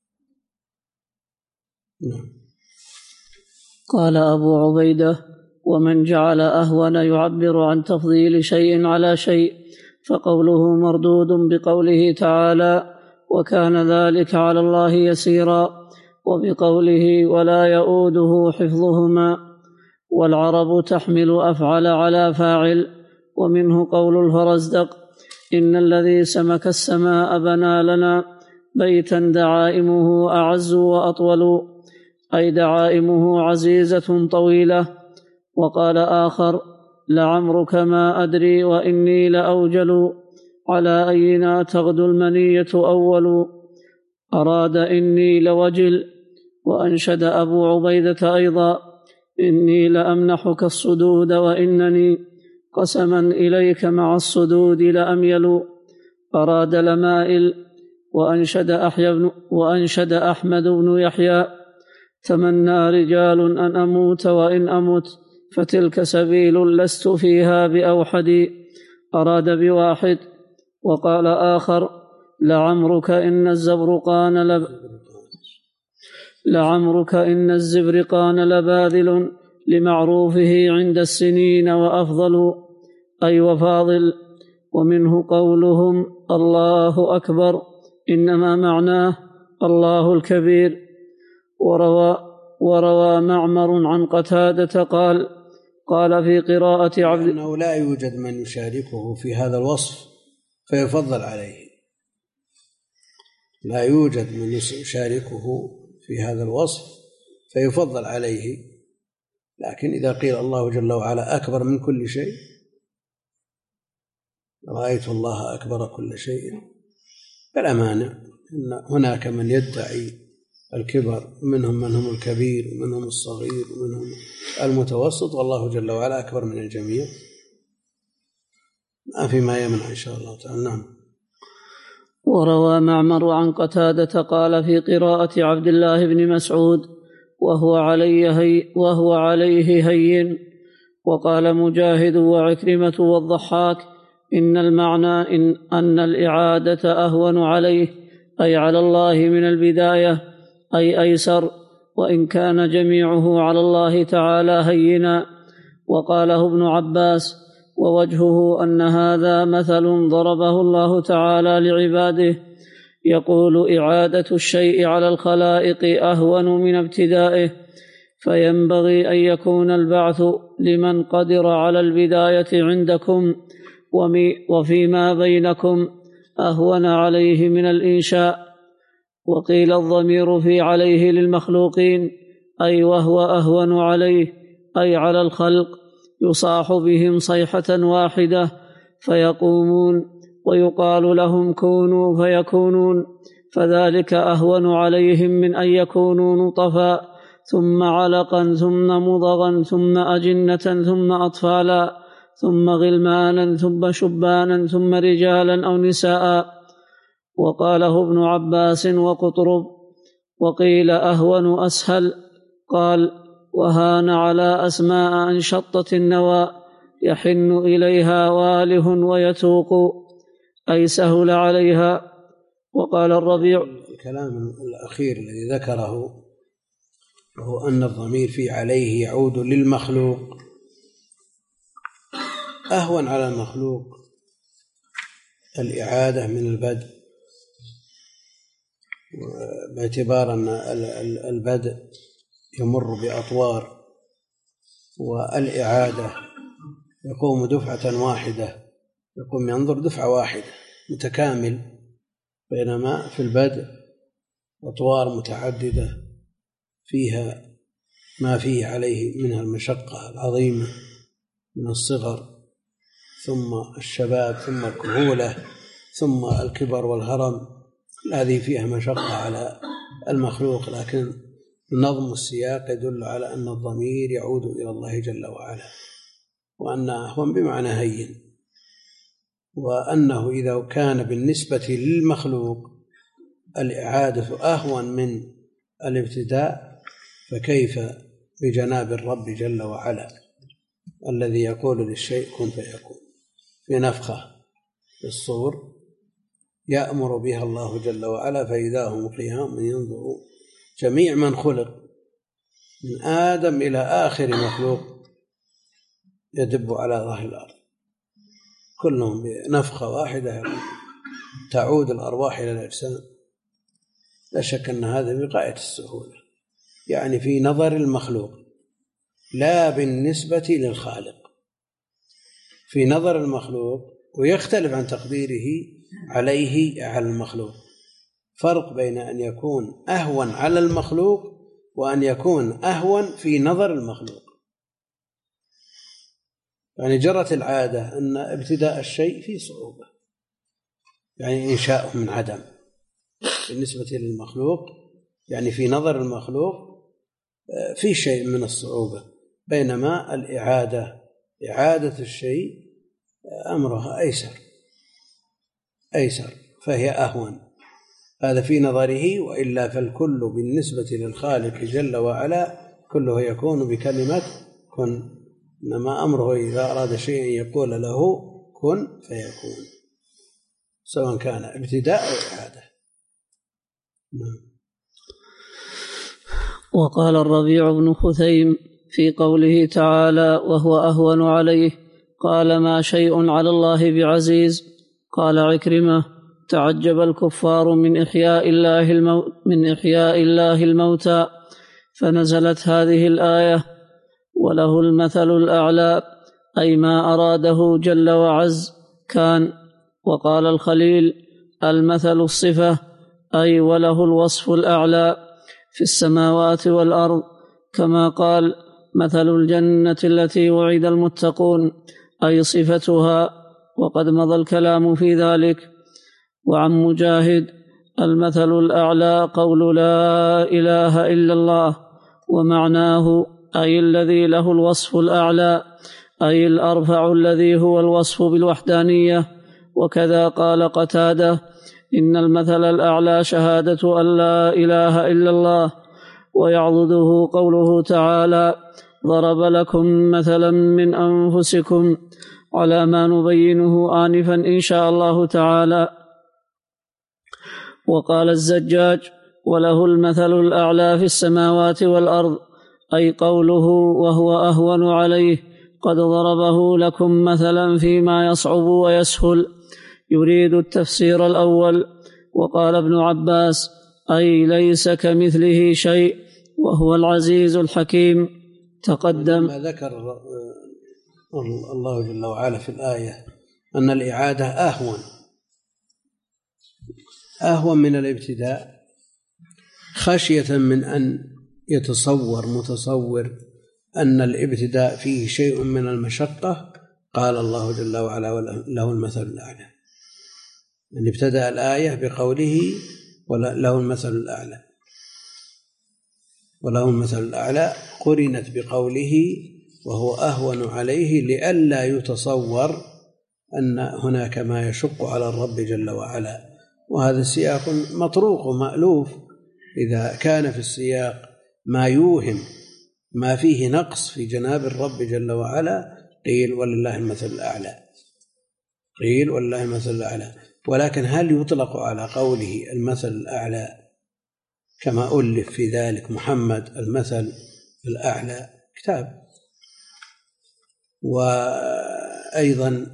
نعم. قال أبو عبيدة: ومن جعل أهون يعبر عن تفضيل شيء على شيء، فقوله مردود بقوله تعالى: وكان ذلك على الله يسيرا، وبقوله: ولا يؤوده حفظهما. والعرب تحمل أفعل على فاعل. ومنه قول الفرزدق: إن الذي سمك السماء بنى لنا بيتا دعائمه أعز وأطول، أي دعائمه عزيزة طويلة. وقال آخر: لعمرك ما أدري وإني لأوجل، على أينا تغدو المنية أول، أراد إني لوجل. وأنشد أبو عبيدة أيضا: إني لأمنحك الصدود وإنني قسما إليك مع الصدود لأميل، أراد لمائل. وأنشد, أحيى بن وأنشد أحمد بن يحيى: تمنى رجال أن أموت وإن أمت، فتلك سبيل لست فيها بأوحد، أراد بواحد. وقال آخر: لعمرك إن الزبرقان لب لعمرك إن الزبرقان لباذل لمعروفه عند السنين وأفضل، أي وفاضل. ومنه قولهم الله أكبر، إنما معناه الله الكبير. وروى, وروى معمر عن قتادة قال: قال في قراءة عبد أنه لا يوجد من يشاركه في هذا الوصف فيفضل عليه، لا يوجد من يشاركه في هذا الوصف فيفضل عليه. لكن إذا قيل الله جل وعلا أكبر من كل شيء، رأيت الله أكبر كل شيء، فلا مانع. إن هناك من يدعي الكبر، منهم من هم الكبير ومنهم الصغير ومنهم المتوسط، والله جل وعلا أكبر من الجميع، ما في ما يمنع إن شاء الله تعالى. نعم. وروى معمر عن قتادة قال في قراءة عبد الله بن مسعود: وهو عليه, هي وهو عليه هين. وقال مجاهد وعكرمة والضحاك: إن المعنى إن أن الإعادة أهون عليه، أي على الله من البداية، أي أيسر، وإن كان جميعه على الله تعالى هينا. وقاله ابن عباس: ووجهه أن هذا مثل ضربه الله تعالى لعباده، يقول: إعادة الشيء على الخلائق أهون من ابتدائه، فينبغي أن يكون البعث لمن قدر على البداية عندكم وفيما بينكم أهون عليه من الإنشاء. وقيل الضمير في عليه للمخلوقين، أي وهو أهون عليه، أي على الخلق، يصاح بهم صيحة واحدة فيقومون، ويقال لهم كونوا فيكونون، فذلك أهون عليهم من أن يكونوا نطفا ثم علقا ثم مضغا ثم أجنة ثم أطفالا ثم غلمانا ثم شبانا ثم رجالا أو نساء. وقاله ابن عباس وقطرب. وقيل أهون أسهل. قال: وهان على أسماء أنشطت النوى، يحن إليها واله ويتوق، أي سهل عليها. وقال الربيع: الكلام الأخير الذي ذكره وهو أن الضمير في عليه يعود للمخلوق، أهون على المخلوق الإعادة من البدء، باعتبار أن البدء يمر بأطوار، والإعادة يقوم دفعة واحدة، يقوم ينظر دفعة واحدة متكامل، بينما في البدء أطوار متعددة فيها ما فيه عليه منها المشقة العظيمة من الصغر ثم الشباب ثم الكهولة ثم الكبر والهرم، هذه فيها مشقة على المخلوق. لكن نظم السياق يدل على أن الضمير يعود إلى الله جل وعلا، وأن أهون بمعنى هين، وأنه إذا كان بالنسبة للمخلوق الإعادة أهون من الابتداء، فكيف بجناب الرب جل وعلا الذي يقول للشيء كن فيكون. في نفخة في الصور يأمر بها الله جل وعلا فإذا هم قيام ينظرون، جميع من خلق من آدم إلى آخر مخلوق يدب على ظهر الأرض كلهم بنفخة واحدة تعود الأرواح إلى الأجسام. لا شك أن هذا بغاية السهولة، يعني في نظر المخلوق لا بالنسبة للخالق، في نظر المخلوق، ويختلف عن تقديره عليه على المخلوق. فرق بين أن يكون أهون على المخلوق وأن يكون أهون في نظر المخلوق. يعني جرت العادة أن ابتداء الشيء فيه صعوبة، يعني إنشاؤه من عدم بالنسبة للمخلوق، يعني في نظر المخلوق في شيء من الصعوبة، بينما الإعادة إعادة الشيء أمرها أيسر أيسر فهي أهون. هذا في نظره، وإلا فالكل بالنسبة للخالق جل وعلا كله يكون بكلمة كن، إنما أمره إذا أراد شيئا يقول له كن فيكون، سواء كان ابتداء أو إعادة. وقال الربيع بن خثيم في قوله تعالى وهو أهون عليه قال ما شيء على الله بعزيز. قال عكرمة تعجب الكفار من إحياء الله الموت من إحياء الله الموتى، فنزلت هذه الآية وله المثل الأعلى، أي ما أراده جل وعز كان. وقال الخليل المثل الصفة، أي وله الوصف الأعلى في السماوات والأرض، كما قال مثل الجنة التي وعد المتقون، أي صفتها، وقد مضى الكلام في ذلك. وعن مجاهد المثل الأعلى قول لا إله إلا الله، ومعناه أي الذي له الوصف الأعلى، أي الأرفع الذي هو الوصف بالوحدانية. وكذا قال قتادة إن المثل الأعلى شهادة أن لا إله إلا الله. ويعضده قوله تعالى ضرب لكم مثلا من أنفسكم، على ما نبينه آنفا إن شاء الله تعالى. وقال الزجاج وله المثل الأعلى في السماوات والأرض، أي قوله وهو أهون عليه قد ضربه لكم مثلا فيما يصعب ويسهل، يريد التفسير الأول. وقال ابن عباس أي ليس كمثله شيء وهو العزيز الحكيم. تقدم ما ذكر الله جل وعلا في الآية أن الإعادة أهون أهون من الابتداء، خشية من أن يتصور متصور أن الابتداء فيه شيء من المشقة. قال الله جل وعلا له المثل الأعلى، أن ابتدأ الآية بقوله له المثل الأعلى، وله المثل الأعلى قرنت بقوله وهو أهون عليه، لئلا يتصور أن هناك ما يشق على الرب جل وعلا. وهذا السياق مطروق ومألوف، إذا كان في السياق ما يوهم ما فيه نقص في جناب الرب جل وعلا قيل ولله المثل الأعلى، قيل ولله المثل الأعلى. ولكن هل يطلق على قوله المثل الأعلى كما ألف في ذلك محمد المثل الأعلى كتاب؟ وأيضا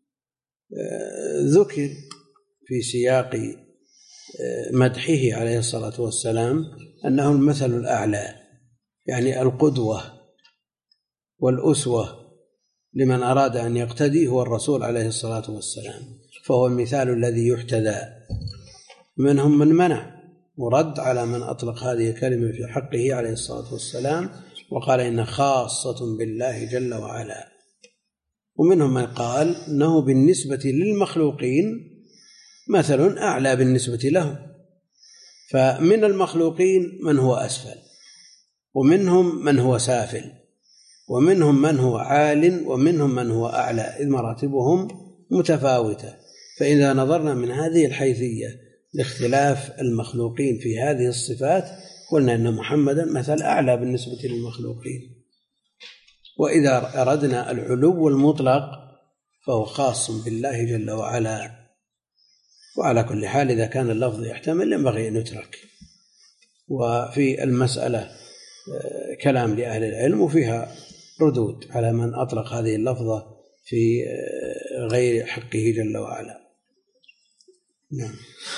ذكر في سياق مدحه عليه الصلاة والسلام أنه المثل الأعلى، يعني القدوة والأسوة لمن أراد أن يقتدي هو الرسول عليه الصلاة والسلام، فهو المثال الذي يحتذى. منهم من منع ورد على من أطلق هذه الكلمة في حقه عليه الصلاة والسلام وقال إنها خاصة بالله جل وعلا، ومنهم من قال إنه بالنسبة للمخلوقين مثل أعلى بالنسبة لهم. فمن المخلوقين من هو أسفل، ومنهم من هو سافل، ومنهم من هو عال، ومنهم من هو أعلى، إذ مراتبهم متفاوتة. فإذا نظرنا من هذه الحيثية لاختلاف المخلوقين في هذه الصفات، قلنا أن محمدا مثل أعلى بالنسبة للمخلوقين. وإذا أردنا العلو المطلق فهو خاص بالله جل وعلا. وعلى كل حال إذا كان اللفظ يحتمل ينبغي أن يترك. وفي المسألة كلام لأهل العلم وفيها ردود على من أطلق هذه اللفظة في غير حقه جل وعلا. نعم.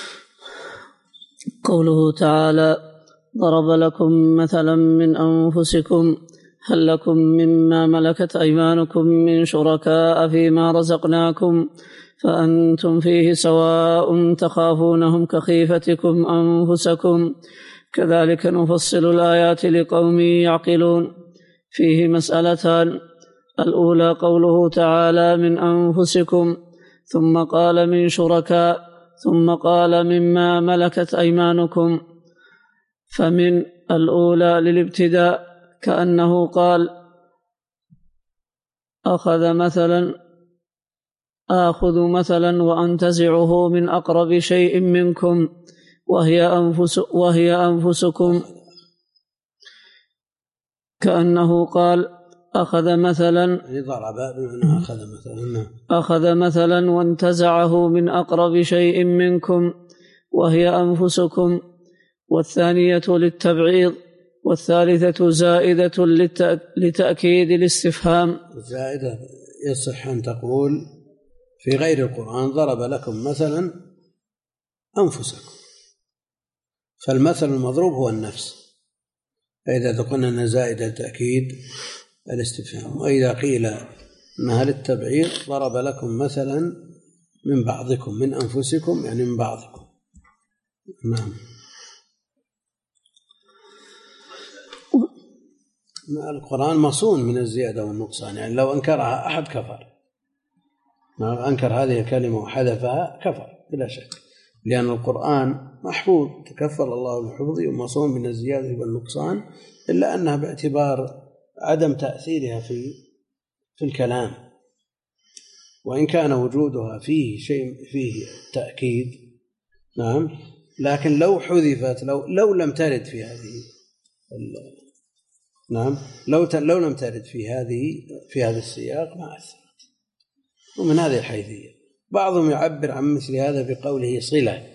قوله تعالى: ضرب لكم مثلا من أنفسكم هل لكم مما ملكت أيمانكم من شركاء فيما رزقناكم فأنتم فيه سواء تخافونهم كخيفتكم أنفسكم كذلك نفصل الآيات لقوم يعقلون. فيه مسألتان: الأولى قوله تعالى من أنفسكم، ثم قال من شركاء، ثم قال مما ملكت أيمانكم. فمن الأولى للابتداء كأنه قال أخذ مثلا آخذ مثلا وأنتزعه من أقرب شيء منكم وهي, أنفس وهي أنفسكم، كأنه قال أخذ مثلا ضرب بمعنى أخذ مثلا أخذ مثلا وانتزعه من أقرب شيء منكم وهي أنفسكم. والثانية للتبعيض، والثالثة زائدة لتأكيد الاستفهام. زائدة يصح أن تقول في غير القرآن ضرب لكم مثلا أنفسكم، فالمثل المضروب هو النفس، فإذا قلنا أن زائدة لتأكيد الاستفهام. وإذا قيل أنها للتبعيض ضرب لكم مثلا من بعضكم من أنفسكم يعني من بعضكم. نعم. القرآن مصون من الزيادة والنقصان، يعني لو أنكرها أحد كفر، ما أنكر هذه الكلمة وحذفها كفر بلا شك، لأن القرآن محفوظ تكفل الله بحفظه ومصون من الزيادة والنقصان، إلا أنها باعتبار عدم تأثيرها في في الكلام، وإن كان وجودها فيه شيء فيه تأكيد. نعم. لكن لو حذفت لو لو لم ترد في هذه نعم لو لو لم ترد في هذه في هذا السياق ما أثرت. ومن هذه الحيثية بعضهم يعبر عن مثل هذا بقوله صلة،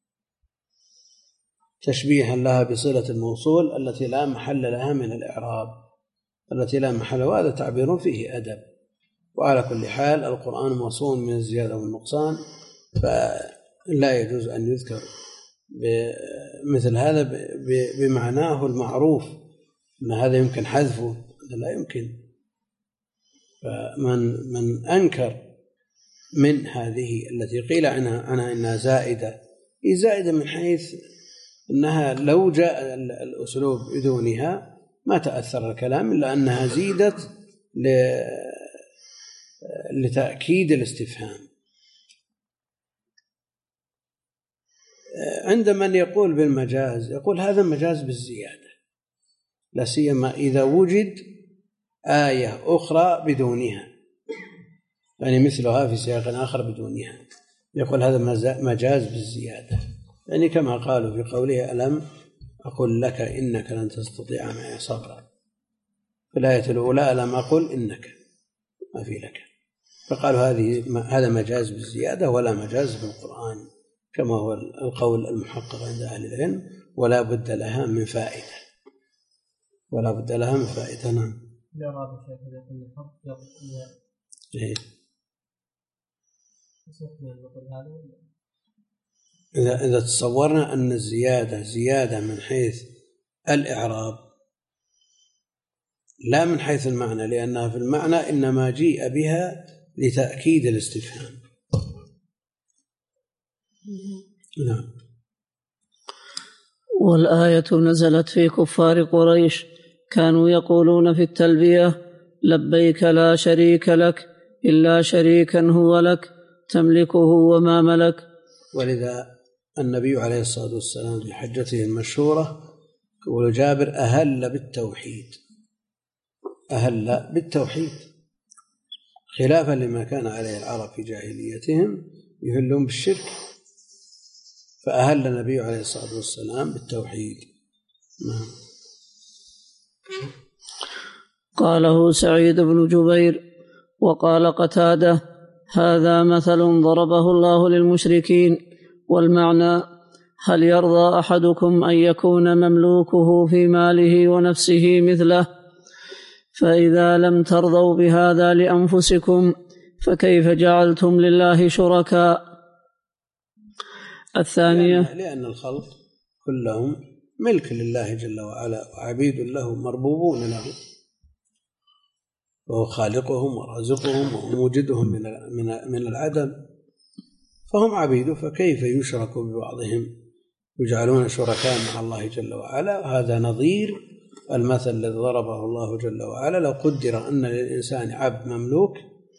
تشبيها لها بصلة الموصول التي لا محل لها من الإعراب، التي لا محل، وهذا تعبير فيه أدب. وعلى كل حال القرآن مصون من الزيادة والنقصان، فلا يجوز أن يذكر بمثل هذا بمعناه المعروف أن هذا يمكن حذفه، هذا لا يمكن. فمن من أنكر من هذه التي قيل عنها, عنها إنها زائدة، هي زائدة من حيث أنها لو جاء الأسلوب بدونها ما تأثر الكلام، إلا أنها زيدت لتأكيد الاستفهام. عند من يقول بالمجاز يقول هذا مجاز بالزيادة، لا سيما إذا وجد آية أخرى بدونها، يعني مثلها في سياق آخر بدونها، يقول هذا مجاز بالزيادة، يعني كما قالوا في قوله ألم أقل لك إنك لن تستطيع معي صبرا، في الآية الأولى ألم أقل إنك ما في لك، فقالوا هذه هذا مجاز بالزيادة ولا مجاز بالقرآن، كما هو القول المحقق عند أهل العلم، ولا بد لها من فائدة ولا بد لها من فائدة. نعم. إذا إذا تصورنا أن الزيادة زيادة من حيث الإعراب لا من حيث المعنى، لأنها في المعنى إنما جيء بها لتأكيد الاستفهام. نعم. والآية نزلت في كفار قريش كانوا يقولون في التلبية لبيك لا شريك لك إلا شريكا هو لك تملكه وما ملك. ولذا النبي عليه الصلاة والسلام في حجته المشهورة يقول جابر أهل بالتوحيد، أهل بالتوحيد خلافا لما كان عليه العرب في جاهليتهم يهلون بالشرك، فأهل النبي عليه الصلاة والسلام بالتوحيد. قاله سعيد بن جبير. وقال قتادة: هذا مثل ضربه الله للمشركين، والمعنى: هل يرضى أحدكم أن يكون مملوكه في ماله ونفسه مثله؟ فإذا لم ترضوا بهذا لأنفسكم فكيف جعلتم لله شركاء؟ الثانية: لأن, لأن الخلق كلهم ملك لله جل وعلا، وعبيد له مربوبون له، وهو خالقهم ورازقهم وموجدهم من من العدم، فهم عبيده، فكيف يشرك ببعضهم يجعلون شركاء مع الله جل وعلا؟ هذا نظير المثل الذي ضربه الله جل وعلا. لو قدر أن للإنسان عبد مملوك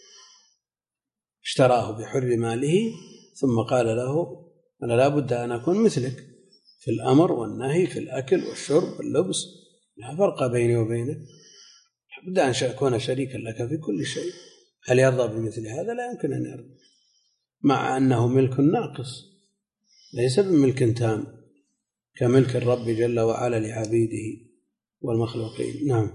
اشتراه بحر ماله ثم قال له: أنا لا بد أن أكون مثلك في الأمر والنهي، في الأكل والشرب واللبس، لا فرق بيني وبينك، لا بد أن أكون شريكا لك في كل شيء. هل يرضى بمثل هذا؟ لا يمكن أن يرضى، مع أنه ملك ناقص ليس بملك تام كملك الرب جل وعلا لعبيده والمخلوقين. نعم.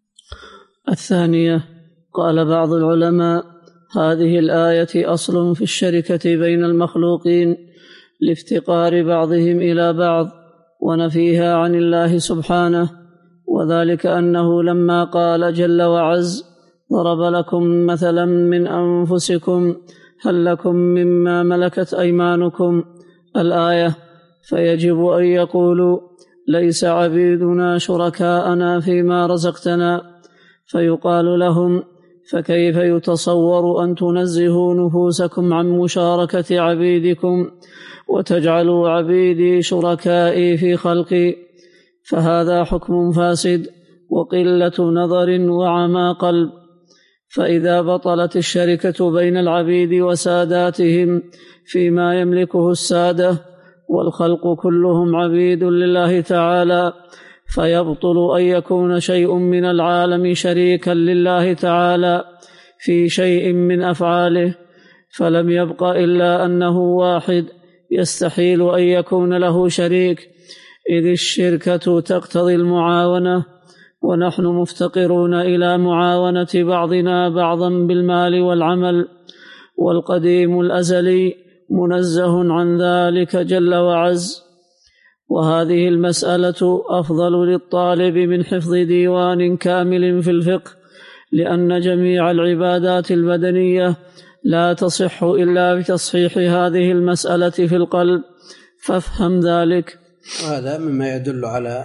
الثانية: قال بعض العلماء: هذه الآية أصل في الشركة بين المخلوقين لافتقار بعضهم إلى بعض ونفيها عن الله سبحانه، وذلك أنه لما قال جل وعز: ضرب لكم مثلا من أنفسكم هل لكم مما ملكت أيمانكم الآية، فيجب أن يقولوا: ليس عبيدنا شركاءنا فيما رزقتنا، فيقال لهم: فكيف يتصور أن تنزهوا نفوسكم عن مشاركة عبيدكم وتجعلوا عبيدي شركائي في خلقي؟ فهذا حكم فاسد وقلة نظر وعمى قلب. فإذا بطلت الشركة بين العبيد وساداتهم فيما يملكه السادة والخلق كلهم عبيد لله تعالى، فيبطل أن يكون شيء من العالم شريكا لله تعالى في شيء من أفعاله، فلم يبق إلا أنه واحد يستحيل أن يكون له شريك، إذ الشركة تقتضي المعاونة، ونحن مفتقرون إلى معاونة بعضنا بعضا بالمال والعمل، والقديم الأزلي منزه عن ذلك جل وعز. وهذه المسألة أفضل للطالب من حفظ ديوان كامل في الفقه، لأن جميع العبادات البدنية لا تصح إلا بتصحيح هذه المسألة في القلب، فافهم ذلك. وهذا مما يدل على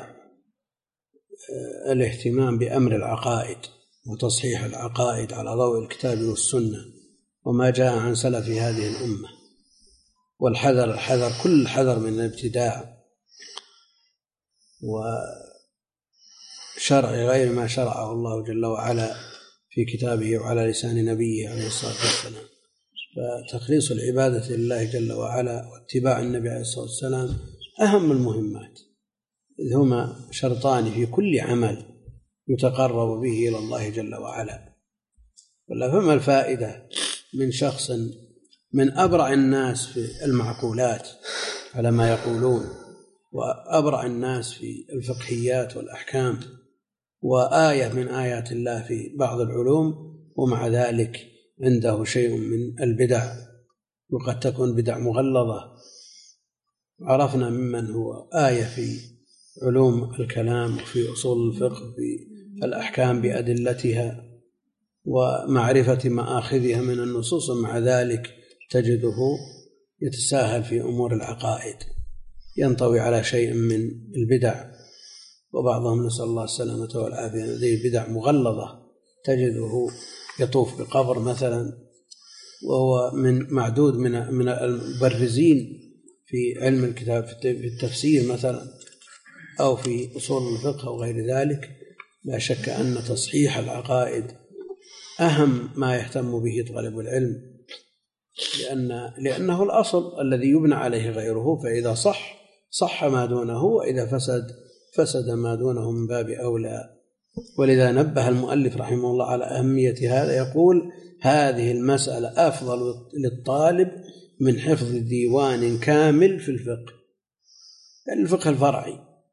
الاهتمام بأمر العقائد وتصحيح العقائد على ضوء الكتاب والسنة وما جاء عن سلف هذه الأمة، والحذر الحذر كل الحذر من الابتداع وشرع غير ما شرعه الله جل وعلا في كتابه وعلى لسان نبيه عليه الصلاة والسلام. فتخليص العبادة لله جل وعلا واتباع النبي عليه الصلاة والسلام أهم المهمات، إذ هما شرطان في كل عمل يتقرب به إلى الله جل وعلا. ولا فما الفائدة من شخص من أبرع الناس في المعقولات على ما يقولون، وأبرع الناس في الفقهيات والأحكام، وآية من آيات الله في بعض العلوم، ومع ذلك عنده شيء من البدع، وقد تكون بدع مغلظة. عرفنا ممن هو آية في علوم الكلام وفي أصول الفقه في الأحكام بأدلتها ومعرفة مآخذها من النصوص، ومع ذلك تجده يتساهل في أمور العقائد، ينطوي على شيء من البدع، وبعضهم نسأل الله السلامة والعافية ذي بدع مغلظة، تجده يطوف بقبر مثلا وهو من معدود من من المبرزين في علم الكتاب في التفسير مثلا أو في أصول الفقه أو غير ذلك. لا شك أن تصحيح العقائد أهم ما يهتم به طالب العلم، لأن لأنه الأصل الذي يبنى عليه غيره، فإذا صح صح ما دونه، وإذا فسد فسد ما دونه من باب أولى. ولذا نبه المؤلف رحمه الله على أهمية هذا، يقول: هذه المسألة أفضل للطالب من حفظ ديوان كامل في الفقه، يعني الفقه الفرعي،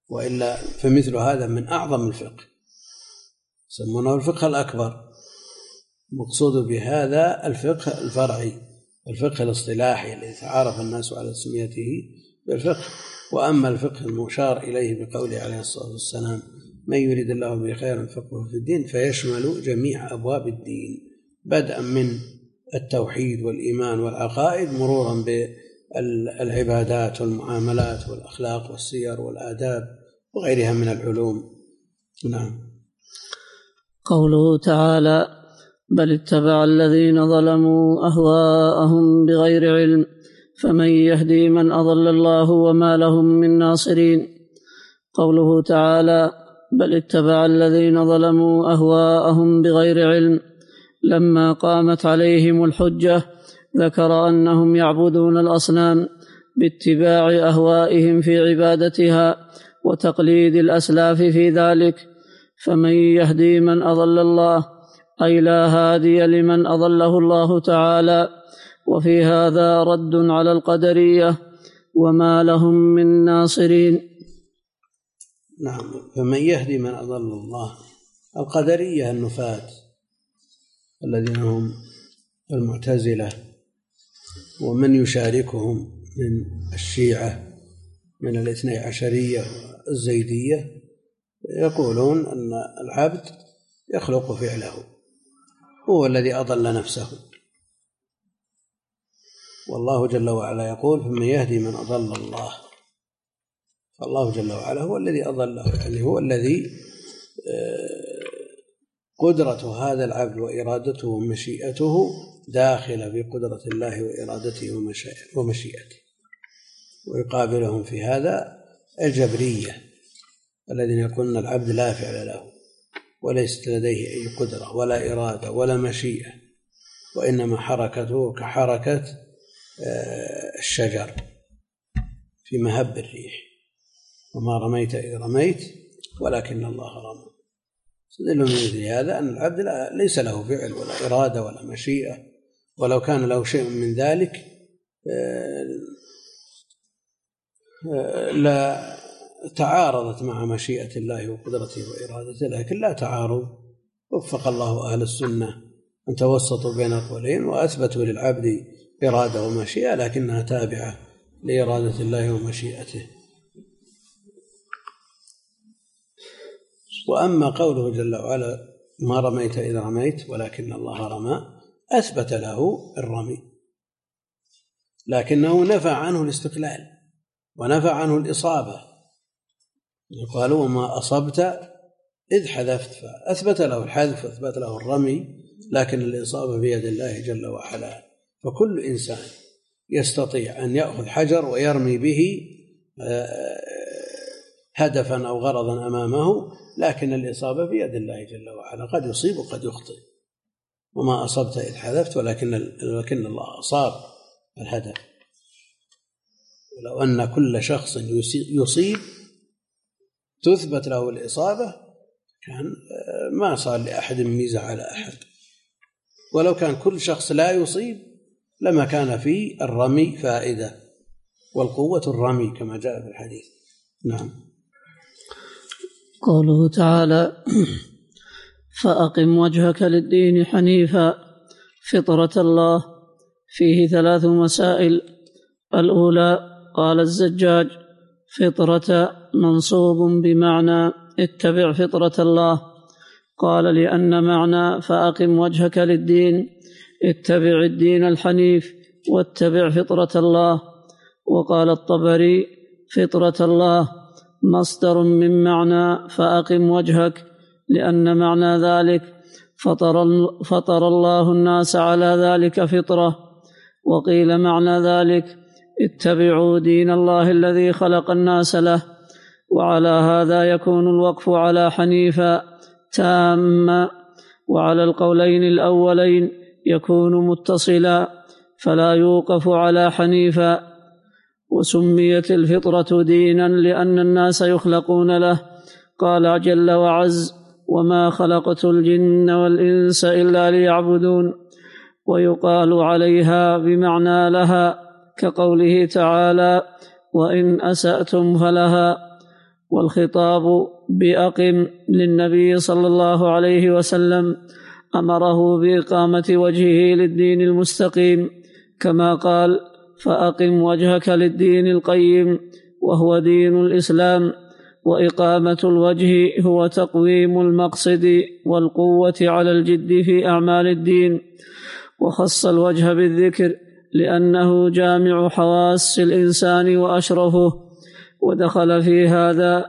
وإلا فمثل هذا من أعظم الفقه، يسمونه الفقه الأكبر. مقصود بهذا الفقه الفرعي، الفقه الاصطلاحي الذي تعارف الناس على تسميته بالفقه. وأما الفقه المشار إليه بقوله عليه الصلاة والسلام: من يريد الله به خيرا يفقهه في الدين، فيشمل جميع أبواب الدين، بدءا من التوحيد والإيمان والعقائد، مرورا بالعبادات والمعاملات والأخلاق والسير والآداب وغيرها من العلوم. نعم. قوله تعالى: بل اتبع الذين ظلموا أهواءهم بغير علم فمن يهدي من أضل الله وما لهم من ناصرين. قوله تعالى: بل اتبع الذين ظلموا أهواءهم بغير علم، لما قامت عليهم الحجة ذكر أنهم يعبدون الأصنام باتباع أهوائهم في عبادتها وتقليد الأسلاف في ذلك. فمن يهدي من أضل الله أي لا هادي لمن أضله الله تعالى. وفي هذا رد على القدرية وما لهم من ناصرين. نعم. فمن يهدي من أضل الله، القدرية النفاة الذين هم المعتزلة ومن يشاركهم من الشيعة من الاثني عشرية والزيدية، يقولون أن العبد يخلق فعله، هو الذي أضل نفسه، والله جل وعلا يقول: فمن يهدي من أضل الله. فالله جل وعلا هو الذي أضله، يعني هو الذي قدرة هذا العبد وإرادته ومشيئته داخلة في قدرة الله وإرادته ومشيئته. ويقابلهم في هذا الجبرية الذين يقولون العبد لا فعل له وليست لديه أي قدرة ولا إرادة ولا مشيئة، وإنما حركته كحركة الشجر في مهب الريح: وما رميت إذ رميت ولكن الله رمى. استدل من مثل هذا أن العبد ليس له فعل ولا إرادة ولا مشيئة، ولو كان له شيء من ذلك لا تعارضت مع مشيئة الله وقدرته وإرادته، لكن لا تعارض. وفق الله أهل السنة أن توسطوا بين القولين وأثبتوا للعبد إرادة ومشيئة، لكنها تابعة لإرادة الله ومشيئته. وأما قوله جل وعلا: ما رميت إذ رميت ولكن الله رمى، أثبت له الرمي، لكنه نفى عنه الاستقلال ونفى عنه الإصابة. قالوا: وما أصبت إذ حذفت، فأثبت له الحذف وأثبت له الرمي، لكن الإصابة بيد الله جل وعلا. فكل إنسان يستطيع أن يأخذ حجر ويرمي به هدفا أو غرضا أمامه، لكن الإصابة بيد الله جل وعلا، قد يصيب وقد يخطئ. وما أصبت إذ حذفت ولكن, ولكن الله أصاب الهدف. ولو أن كل شخص يصيب تثبت له الإصابة كان ما صار لأحد ميزة على أحد، ولو كان كل شخص لا يصيب لما كان في الرمي فائدة، والقوة الرمي كما جاء في الحديث. نعم. قوله تعالى: فأقم وجهك للدين حنيفا فطرة الله، فيه ثلاث مسائل. الأولى: قال الزجاج: فطرة منصوب بمعنى اتبع فطرة الله. قال: لأن معنى فأقم وجهك للدين اتبع الدين الحنيف واتبع فطرة الله. وقال الطبري: فطرة الله مصدر من معنى فأقم وجهك، لأن معنى ذلك فطر, فطر الله الناس على ذلك فطرة. وقيل معنى ذلك اتبعوا دين الله الذي خلق الناس له. وعلى هذا يكون الوقف على حنيفا تاما، وعلى القولين الأولين يكون متصلا فلا يوقف على حنيفا. وسميت الفطرة دينا لأن الناس يخلقون له. قال جل وعز: وما خلقت الجن والإنس إلا ليعبدون. ويقال عليها بمعنى لها، كقوله تعالى: وإن أسأتم فلها. والخطاب بأقم للنبي صلى الله عليه وسلم أمره بإقامة وجهه للدين المستقيم، كما قال: فأقم وجهك للدين القيم وهو دين الإسلام. وإقامة الوجه هو تقويم المقصد والقوة على الجد في أعمال الدين. وخص الوجه بالذكر لأنه جامع حواس الإنسان وأشرفه، ودخل في هذا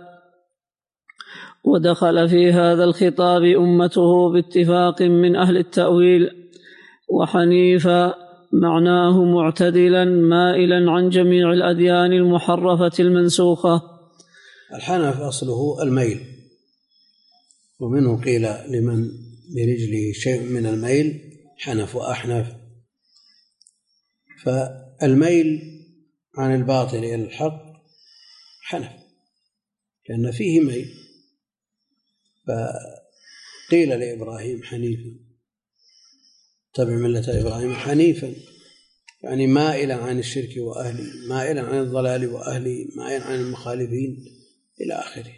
ودخل في هذا الخطاب أمته باتفاق من أهل التأويل. وحنيفا معناه معتدلا مائلا عن جميع الأديان المحرفة المنسوخة. الحنف أصله الميل، ومنه قيل لمن برجله شيء من الميل حنف وأحنف. فالميل عن الباطل إلى الحق حنف، لأن فيه ميل. فقيل لإبراهيم حنيفا، تبع ملة إبراهيم حنيفا، يعني مائلا عن الشرك وأهله، مائلا عن الضلال وأهله، مائلا عن المخالفين إلى آخره.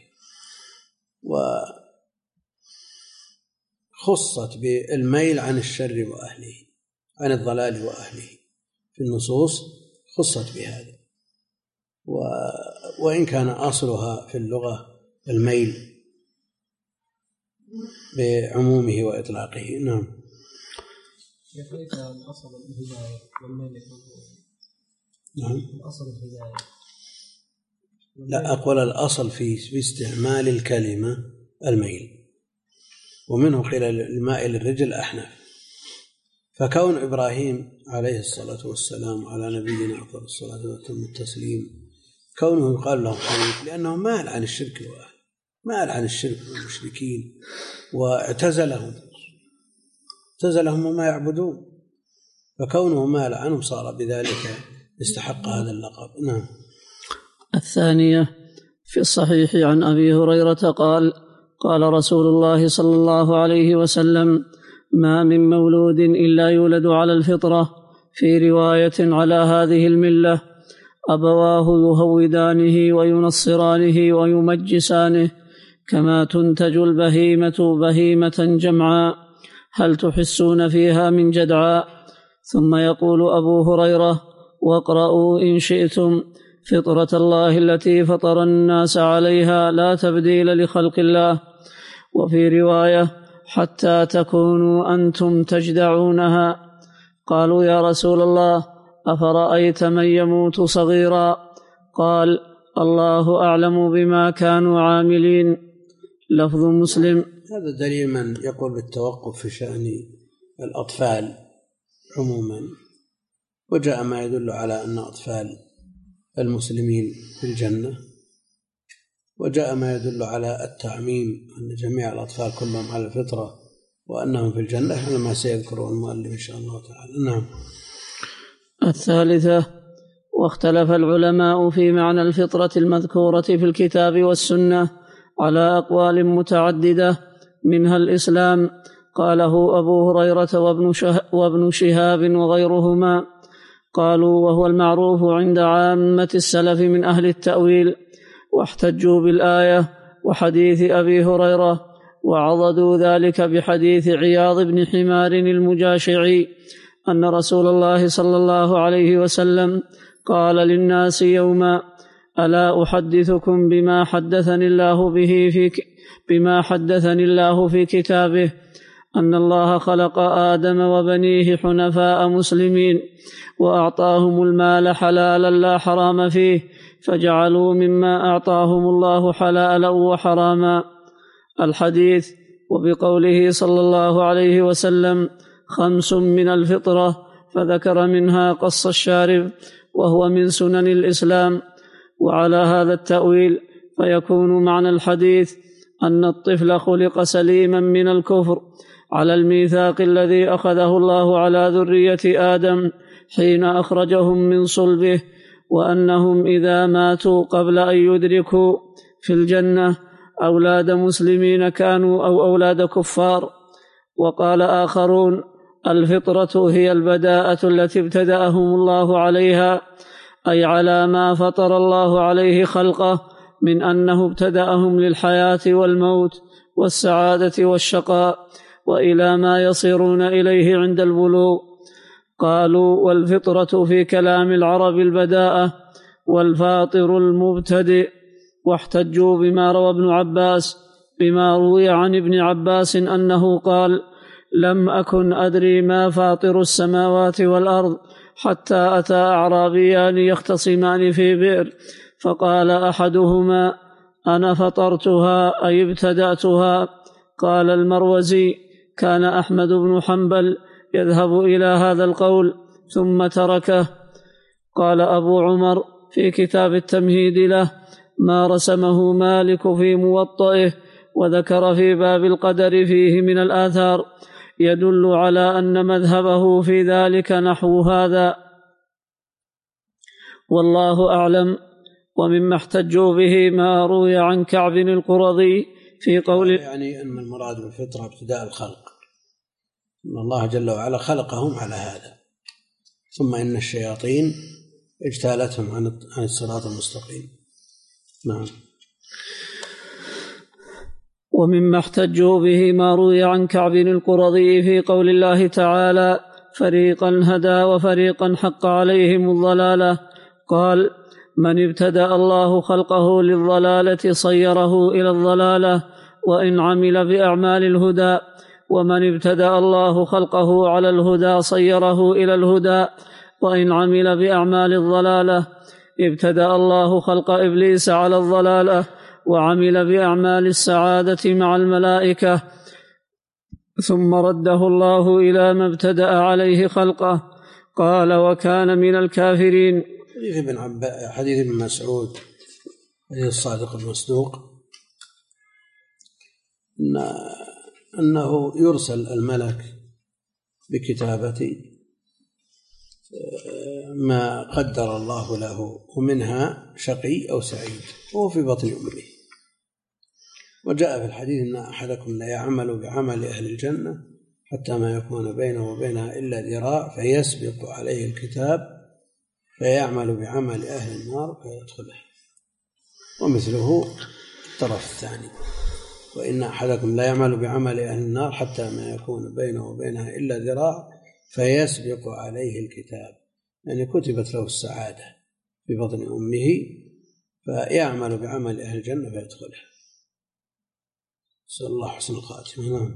وخصت بالميل عن الشر وأهله، عن الضلال وأهله في النصوص، خصت بهذا. وإن كان أصلها في اللغة الميل بعمومه وإطلاقه. نعم. يخليك الأصل الهداية والميل يكون نعم. الأصل الهداية. لا، أقول الأصل في استعمال الكلمة الميل، ومنه قيل المائل الرجل أحنف. فكون إبراهيم عليه الصلاة والسلام على نبينا أفضل الصلاة والتسليم، كونه يقال له حنيف لأنه مال عن الشرك وأهله، مال عن الشرك والمشركين، واعتزلهم اعتزلهم وما يعبدون، فكونه مال عنهم صار بذلك استحق هذا اللقب. نعم. الثانية في الصحيح عن أبي هريرة قال: قال رسول الله صلى الله عليه وسلم: ما من مولود إلا يولد على الفطرة، في رواية على هذه الملة، أبواه يهودانه وينصرانه ويمجسانه، كما تنتج البهيمة بهيمة جمعاء، هل تحسون فيها من جدعاء؟ ثم يقول أبو هريرة: واقرأوا إن شئتم: فطرة الله التي فطر الناس عليها لا تبديل لخلق الله. وفي رواية: حتى تكونوا أنتم تجدعونها. قالوا: يا رسول الله، أفرأيت من يموت صغيرا؟ قال: الله أعلم بما كانوا عاملين. لفظ مسلم. هذا دليل من يقول بالتوقف في شأن الأطفال عموما، وجاء ما يدل على أن أطفال المسلمين في الجنة، وجاء ما يدل على التعميم، أن جميع الأطفال كلهم على الفطرة وأنهم في الجنة، هذا ما سيذكره المؤلف إن شاء الله تعالى. نعم. الثالثة: واختلف العلماء في معنى الفطرة المذكورة في الكتاب والسنة على أقوال متعددة، منها الإسلام، قاله أبو هريرة وابن, وابن شهاب وغيرهما. قالوا: وهو المعروف عند عامة السلف من أهل التأويل، واحتجوا بالآية وحديث أبي هريرة، وعضدوا ذلك بحديث عياض بن حمار المجاشعي أن رسول الله صلى الله عليه وسلم قال للناس يوما: ألا أحدثكم بما حدثني الله به في بما حدثني الله في كتابه، أن الله خلق آدم وبنيه حنفاء مسلمين، وأعطاهم المال حلالا لا حرام فيه، فجعلوا مما أعطاهم الله حلالا وحراما. الحديث. وبقوله صلى الله عليه وسلم: خمس من الفطرة، فذكر منها قص الشارب، وهو من سنن الإسلام. وعلى هذا التأويل فيكون معنى الحديث أن الطفل خلق سليما من الكفر على الميثاق الذي أخذه الله على ذرية آدم حين أخرجهم من صلبه، وأنهم إذا ماتوا قبل أن يدركوا في الجنة أولاد مسلمين كانوا أو أولاد كفار. وقال آخرون: الفطرة هي البداءة التي ابتدأهم الله عليها، أي على ما فطر الله عليه خلقه، من أنه ابتدأهم للحياة والموت والسعادة والشقاء وإلى ما يصيرون إليه عند البلوغ. قالوا: والفطرة في كلام العرب البداءة والفاطر المبتدئ. واحتجوا بما روى ابن عباس بما روي عن ابن عباس أنه قال: لم أكن أدري ما فاطر السماوات والأرض حتى أتى أعرابيان يختصمان في بئر، فقال أحدهما: أنا فطرتها أي ابتدأتها. قال المروزي: كان أحمد بن حنبل يذهب إلى هذا القول ثم تركه. قال أبو عمر في كتاب التمهيد له: ما رسمه مالك في موطئه، وذكر في باب القدر فيه من الآثار يدل على أن مذهبه في ذلك نحو هذا، والله أعلم. ومما احتجوا به ما روي عن كعب القرظي في قول، يعني أن المراد بالفطرة ابتداء الخلق، أن الله جل وعلا خلقهم على هذا، ثم إن الشياطين اجتالتهم عن الصراط المستقيم. نعم. ومما احتجوا به ما روي عن كعب القرظي في قول الله تعالى: فريقا هدى وفريقا حق عليهم الضلالة. قال: من ابتدأ الله خلقه للضلالة صيره إلى الضلالة وإن عمل بأعمال الهدى، ومن ابتدأ الله خلقه على الهدى صيره إلى الهدى وإن عمل بأعمال الضلالة. ابتدأ الله خلق إبليس على الضلالة وعمل بأعمال السعادة مع الملائكة، ثم رده الله إلى ما ابتدأ عليه خلقه. قال: وكان من الكافرين. حديث ابن عباس، حديث ابن مسعود، حديث الصادق المصدوق، إن أنه يرسل الملك بكتابة ما قدر الله له، ومنها شقي أو سعيد، وهو في بطن أمه. وجاء في الحديث أن أحدكم لا يعمل بعمل أهل الجنة حتى ما يكون بينه وبينها إلا ذراع فيسبق عليه الكتاب فيعمل بعمل أهل النار فيدخلها. ومثله الطرف الثاني: وإن أحدكم لا يعمل بعمل أهل النار حتى ما يكون بينه وبينها إلا ذراع فيسبق عليه الكتاب، يعني كتبت له السعادة في بطن أمه فيعمل بعمل أهل الجنة فيدخلها. نسأل الله حسن الخاتمة.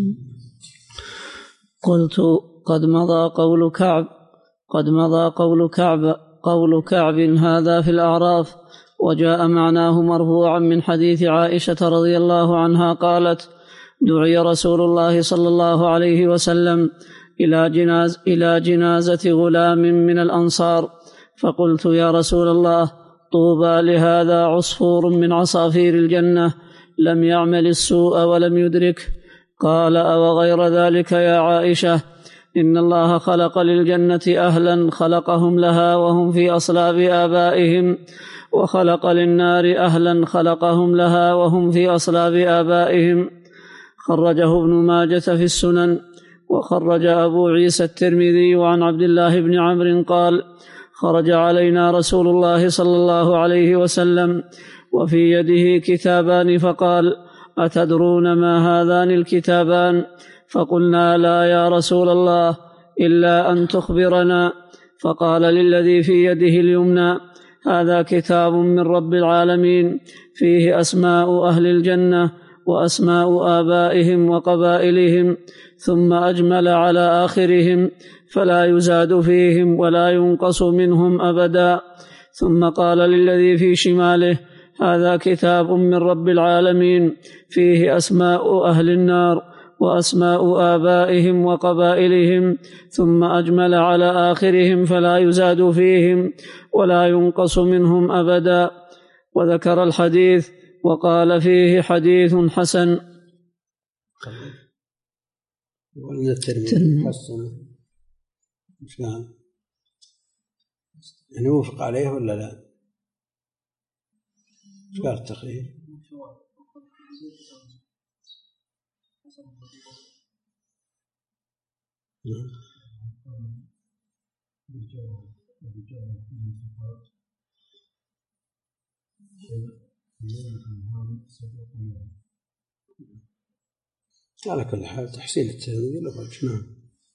قلت: قد مضى قول كعب قد مضى قول كعب قول كعب هذا في الأعراف، وجاء معناه مرفوعا من حديث عائشة رضي الله عنها قالت: دعي رسول الله صلى الله عليه وسلم إلى, جناز إلى جنازة غلام من الأنصار، فقلت: يا رسول الله، طوبى لهذا عصفور من عصافير الجنة لم يعمل السوء ولم يدرك. قال: أو غير ذلك يا عائشة، إن الله خلق للجنة أهلا خلقهم لها وهم في أصلاب آبائهم، وخلق للنار أهلا خلقهم لها وهم في أصلاب آبائهم. خرجه ابن ماجة في السنن، وخرج أبو عيسى الترمذي عن عبد الله بن عمرو قال: خرج علينا رسول الله صلى الله عليه وسلم وفي يده كتابان، فقال: أتدرون ما هذان الكتابان؟ فقلنا: لا يا رسول الله، إلا أن تخبرنا. فقال للذي في يده اليمنى: هذا كتاب من رب العالمين فيه أسماء أهل الجنة وأسماء آبائهم وقبائلهم، ثم أجمل على آخرهم فلا يزاد فيهم ولا ينقص منهم أبدا. ثم قال للذي في شماله: هذا كتاب من رب العالمين فيه أسماء أهل النار وأسماء آبائهم وقبائلهم، ثم أجمل على آخرهم فلا يزاد فيهم ولا ينقص منهم أبدا. وذكر الحديث وقال فيه حديث حسن. وإن الترمذي حسن مش قال يعني وفق عليه ولا لا؟ مش قال التقرير؟ على كل حال تحسين التأويل وجه. نعم.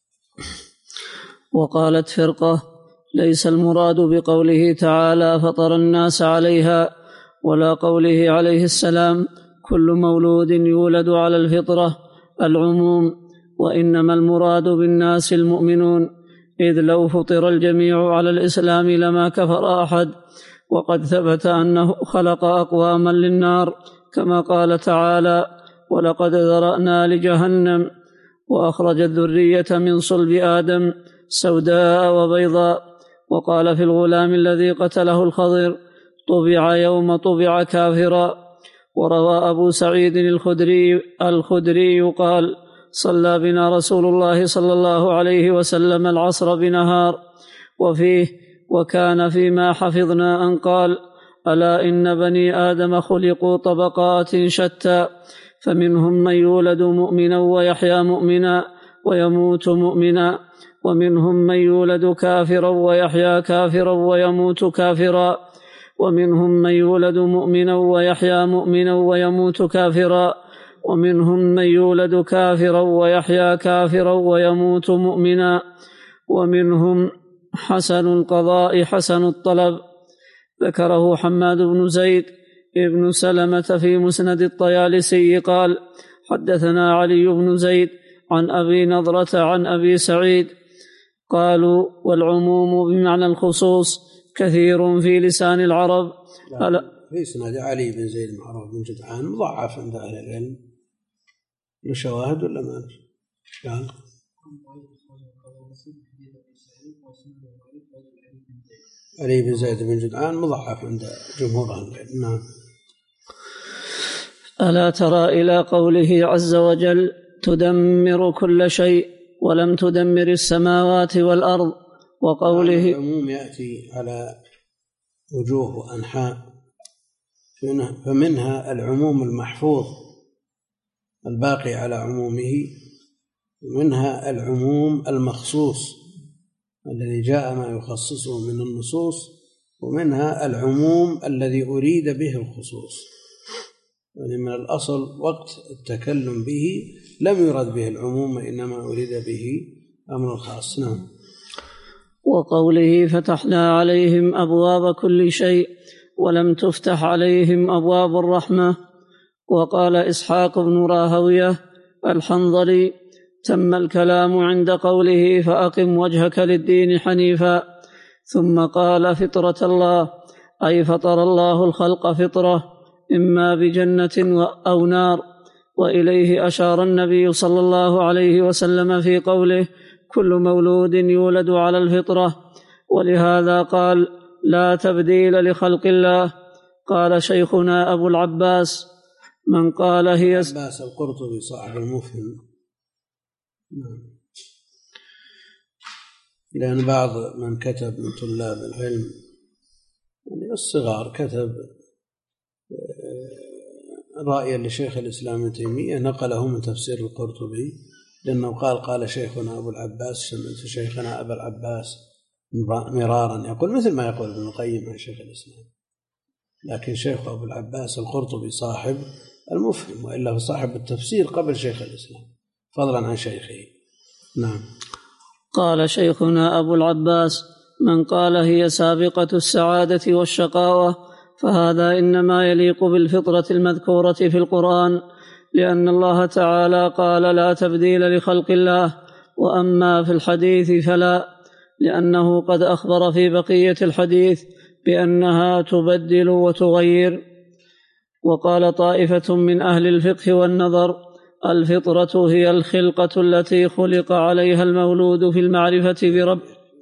وقالت فرقة: ليس المراد بقوله تعالى فطر الناس عليها، ولا قوله عليه السلام كل مولود يولد على الفطرة العموم، وإنما المراد بالناس المؤمنون، إذ لو فطر الجميع على الإسلام لما كفر أحد. وقد ثبت أنه خلق أقواما للنار كما قال تعالى: ولقد ذرأنا لجهنم وأخرج الذرية من صلب آدم سوداء وبيضاء. وقال في الغلام الذي قتله الخضر: طبع يوم طبع كافرا. وروى أبو سعيد الخدري, الخدري قال: صلى بنا رسول الله صلى الله عليه وسلم العصر بنهار. وفيه: وكان فيما حفظنا أن قال: ألا إن بني آدم خلقوا طبقات شتى، فمنهم من يولد مؤمنا ويحيا مؤمنا ويموت مؤمنا، ومنهم من يولد كافرا ويحيا كافرا ويموت كافرا، ومنهم من يولد مؤمنا ويحيا مؤمنا ويموت كافرا، ومنهم من يولد كافرا ويحيا كافرا ويموت مؤمنا، ومنهم حسن القضاء حسن الطلب. ذكره حماد بن زيد ابن سلمة في مسند الطيالسي قال: حدثنا علي بن زيد عن أبي نضرة عن أبي سعيد. قالوا: والعموم بمعنى الخصوص كثير في لسان العرب. في إسناد علي بن زيد معروف بن جدعان مضاعف عند أهل العلم، له شواهد ولا ما قال؟ علي بن زيد بن جدعان مضاعف عند جمهور أهل العلم. نعم. ألا ترى إلى قوله عز وجل: تدمر كل شيء ولم تدمر السماوات والأرض. وقوله العموم يأتي على وجوه وأنحاء، فمنها العموم المحفوظ الباقي على عمومه، ومنها العموم المخصوص الذي جاء ما يخصصه من النصوص، ومنها العموم الذي أريد به الخصوص. يعني من الأصل وقت التكلم به لم يرد به العموم، إنما أريد به أمر خاص. نعم. وقوله: فتحنا عليهم أبواب كل شيء ولم تفتح عليهم أبواب الرحمة. وقال إسحاق بن راهوية الحنظلي: تم الكلام عند قوله: فأقم وجهك للدين حنيفا. ثم قال: فطرة الله، أي فطر الله الخلق فطرة، إما بجنة أو نار. وإليه أشار النبي صلى الله عليه وسلم في قوله: كل مولود يولد على الفطرة. ولهذا قال: لا تبديل لخلق الله. قال شيخنا أبو العباس: من قال هي عباس القرطبي صاحب المفهم. لأن بعض من كتب من طلاب العلم يعني الصغار كتب رأيا لشيخ الإسلام ابن تيمية نقله من تفسير القرطبي، لأنه قال: قال شيخنا أبو العباس، سمعت شيخنا أبا العباس مرارا يقول مثل ما يقول ابن القيم عن شيخ الإسلام. لكن شيخ أبو العباس القرطبي صاحب المفهم، وإلا صاحب التفسير قبل شيخ الإسلام فضلا عن شيخه. نعم. قال شيخنا أبو العباس: من قال هي سابقة السعادة والشقاوة فهذا إنما يليق بالفطرة المذكورة في القرآن، لأن الله تعالى قال: لا تبديل لخلق الله. وأما في الحديث فلا، لأنه قد أخبر في بقية الحديث بأنها تبدل وتغير. وقال طائفة من أهل الفقه والنظر: الفطرة هي الخلقة التي خلق عليها المولود في المعرفة برب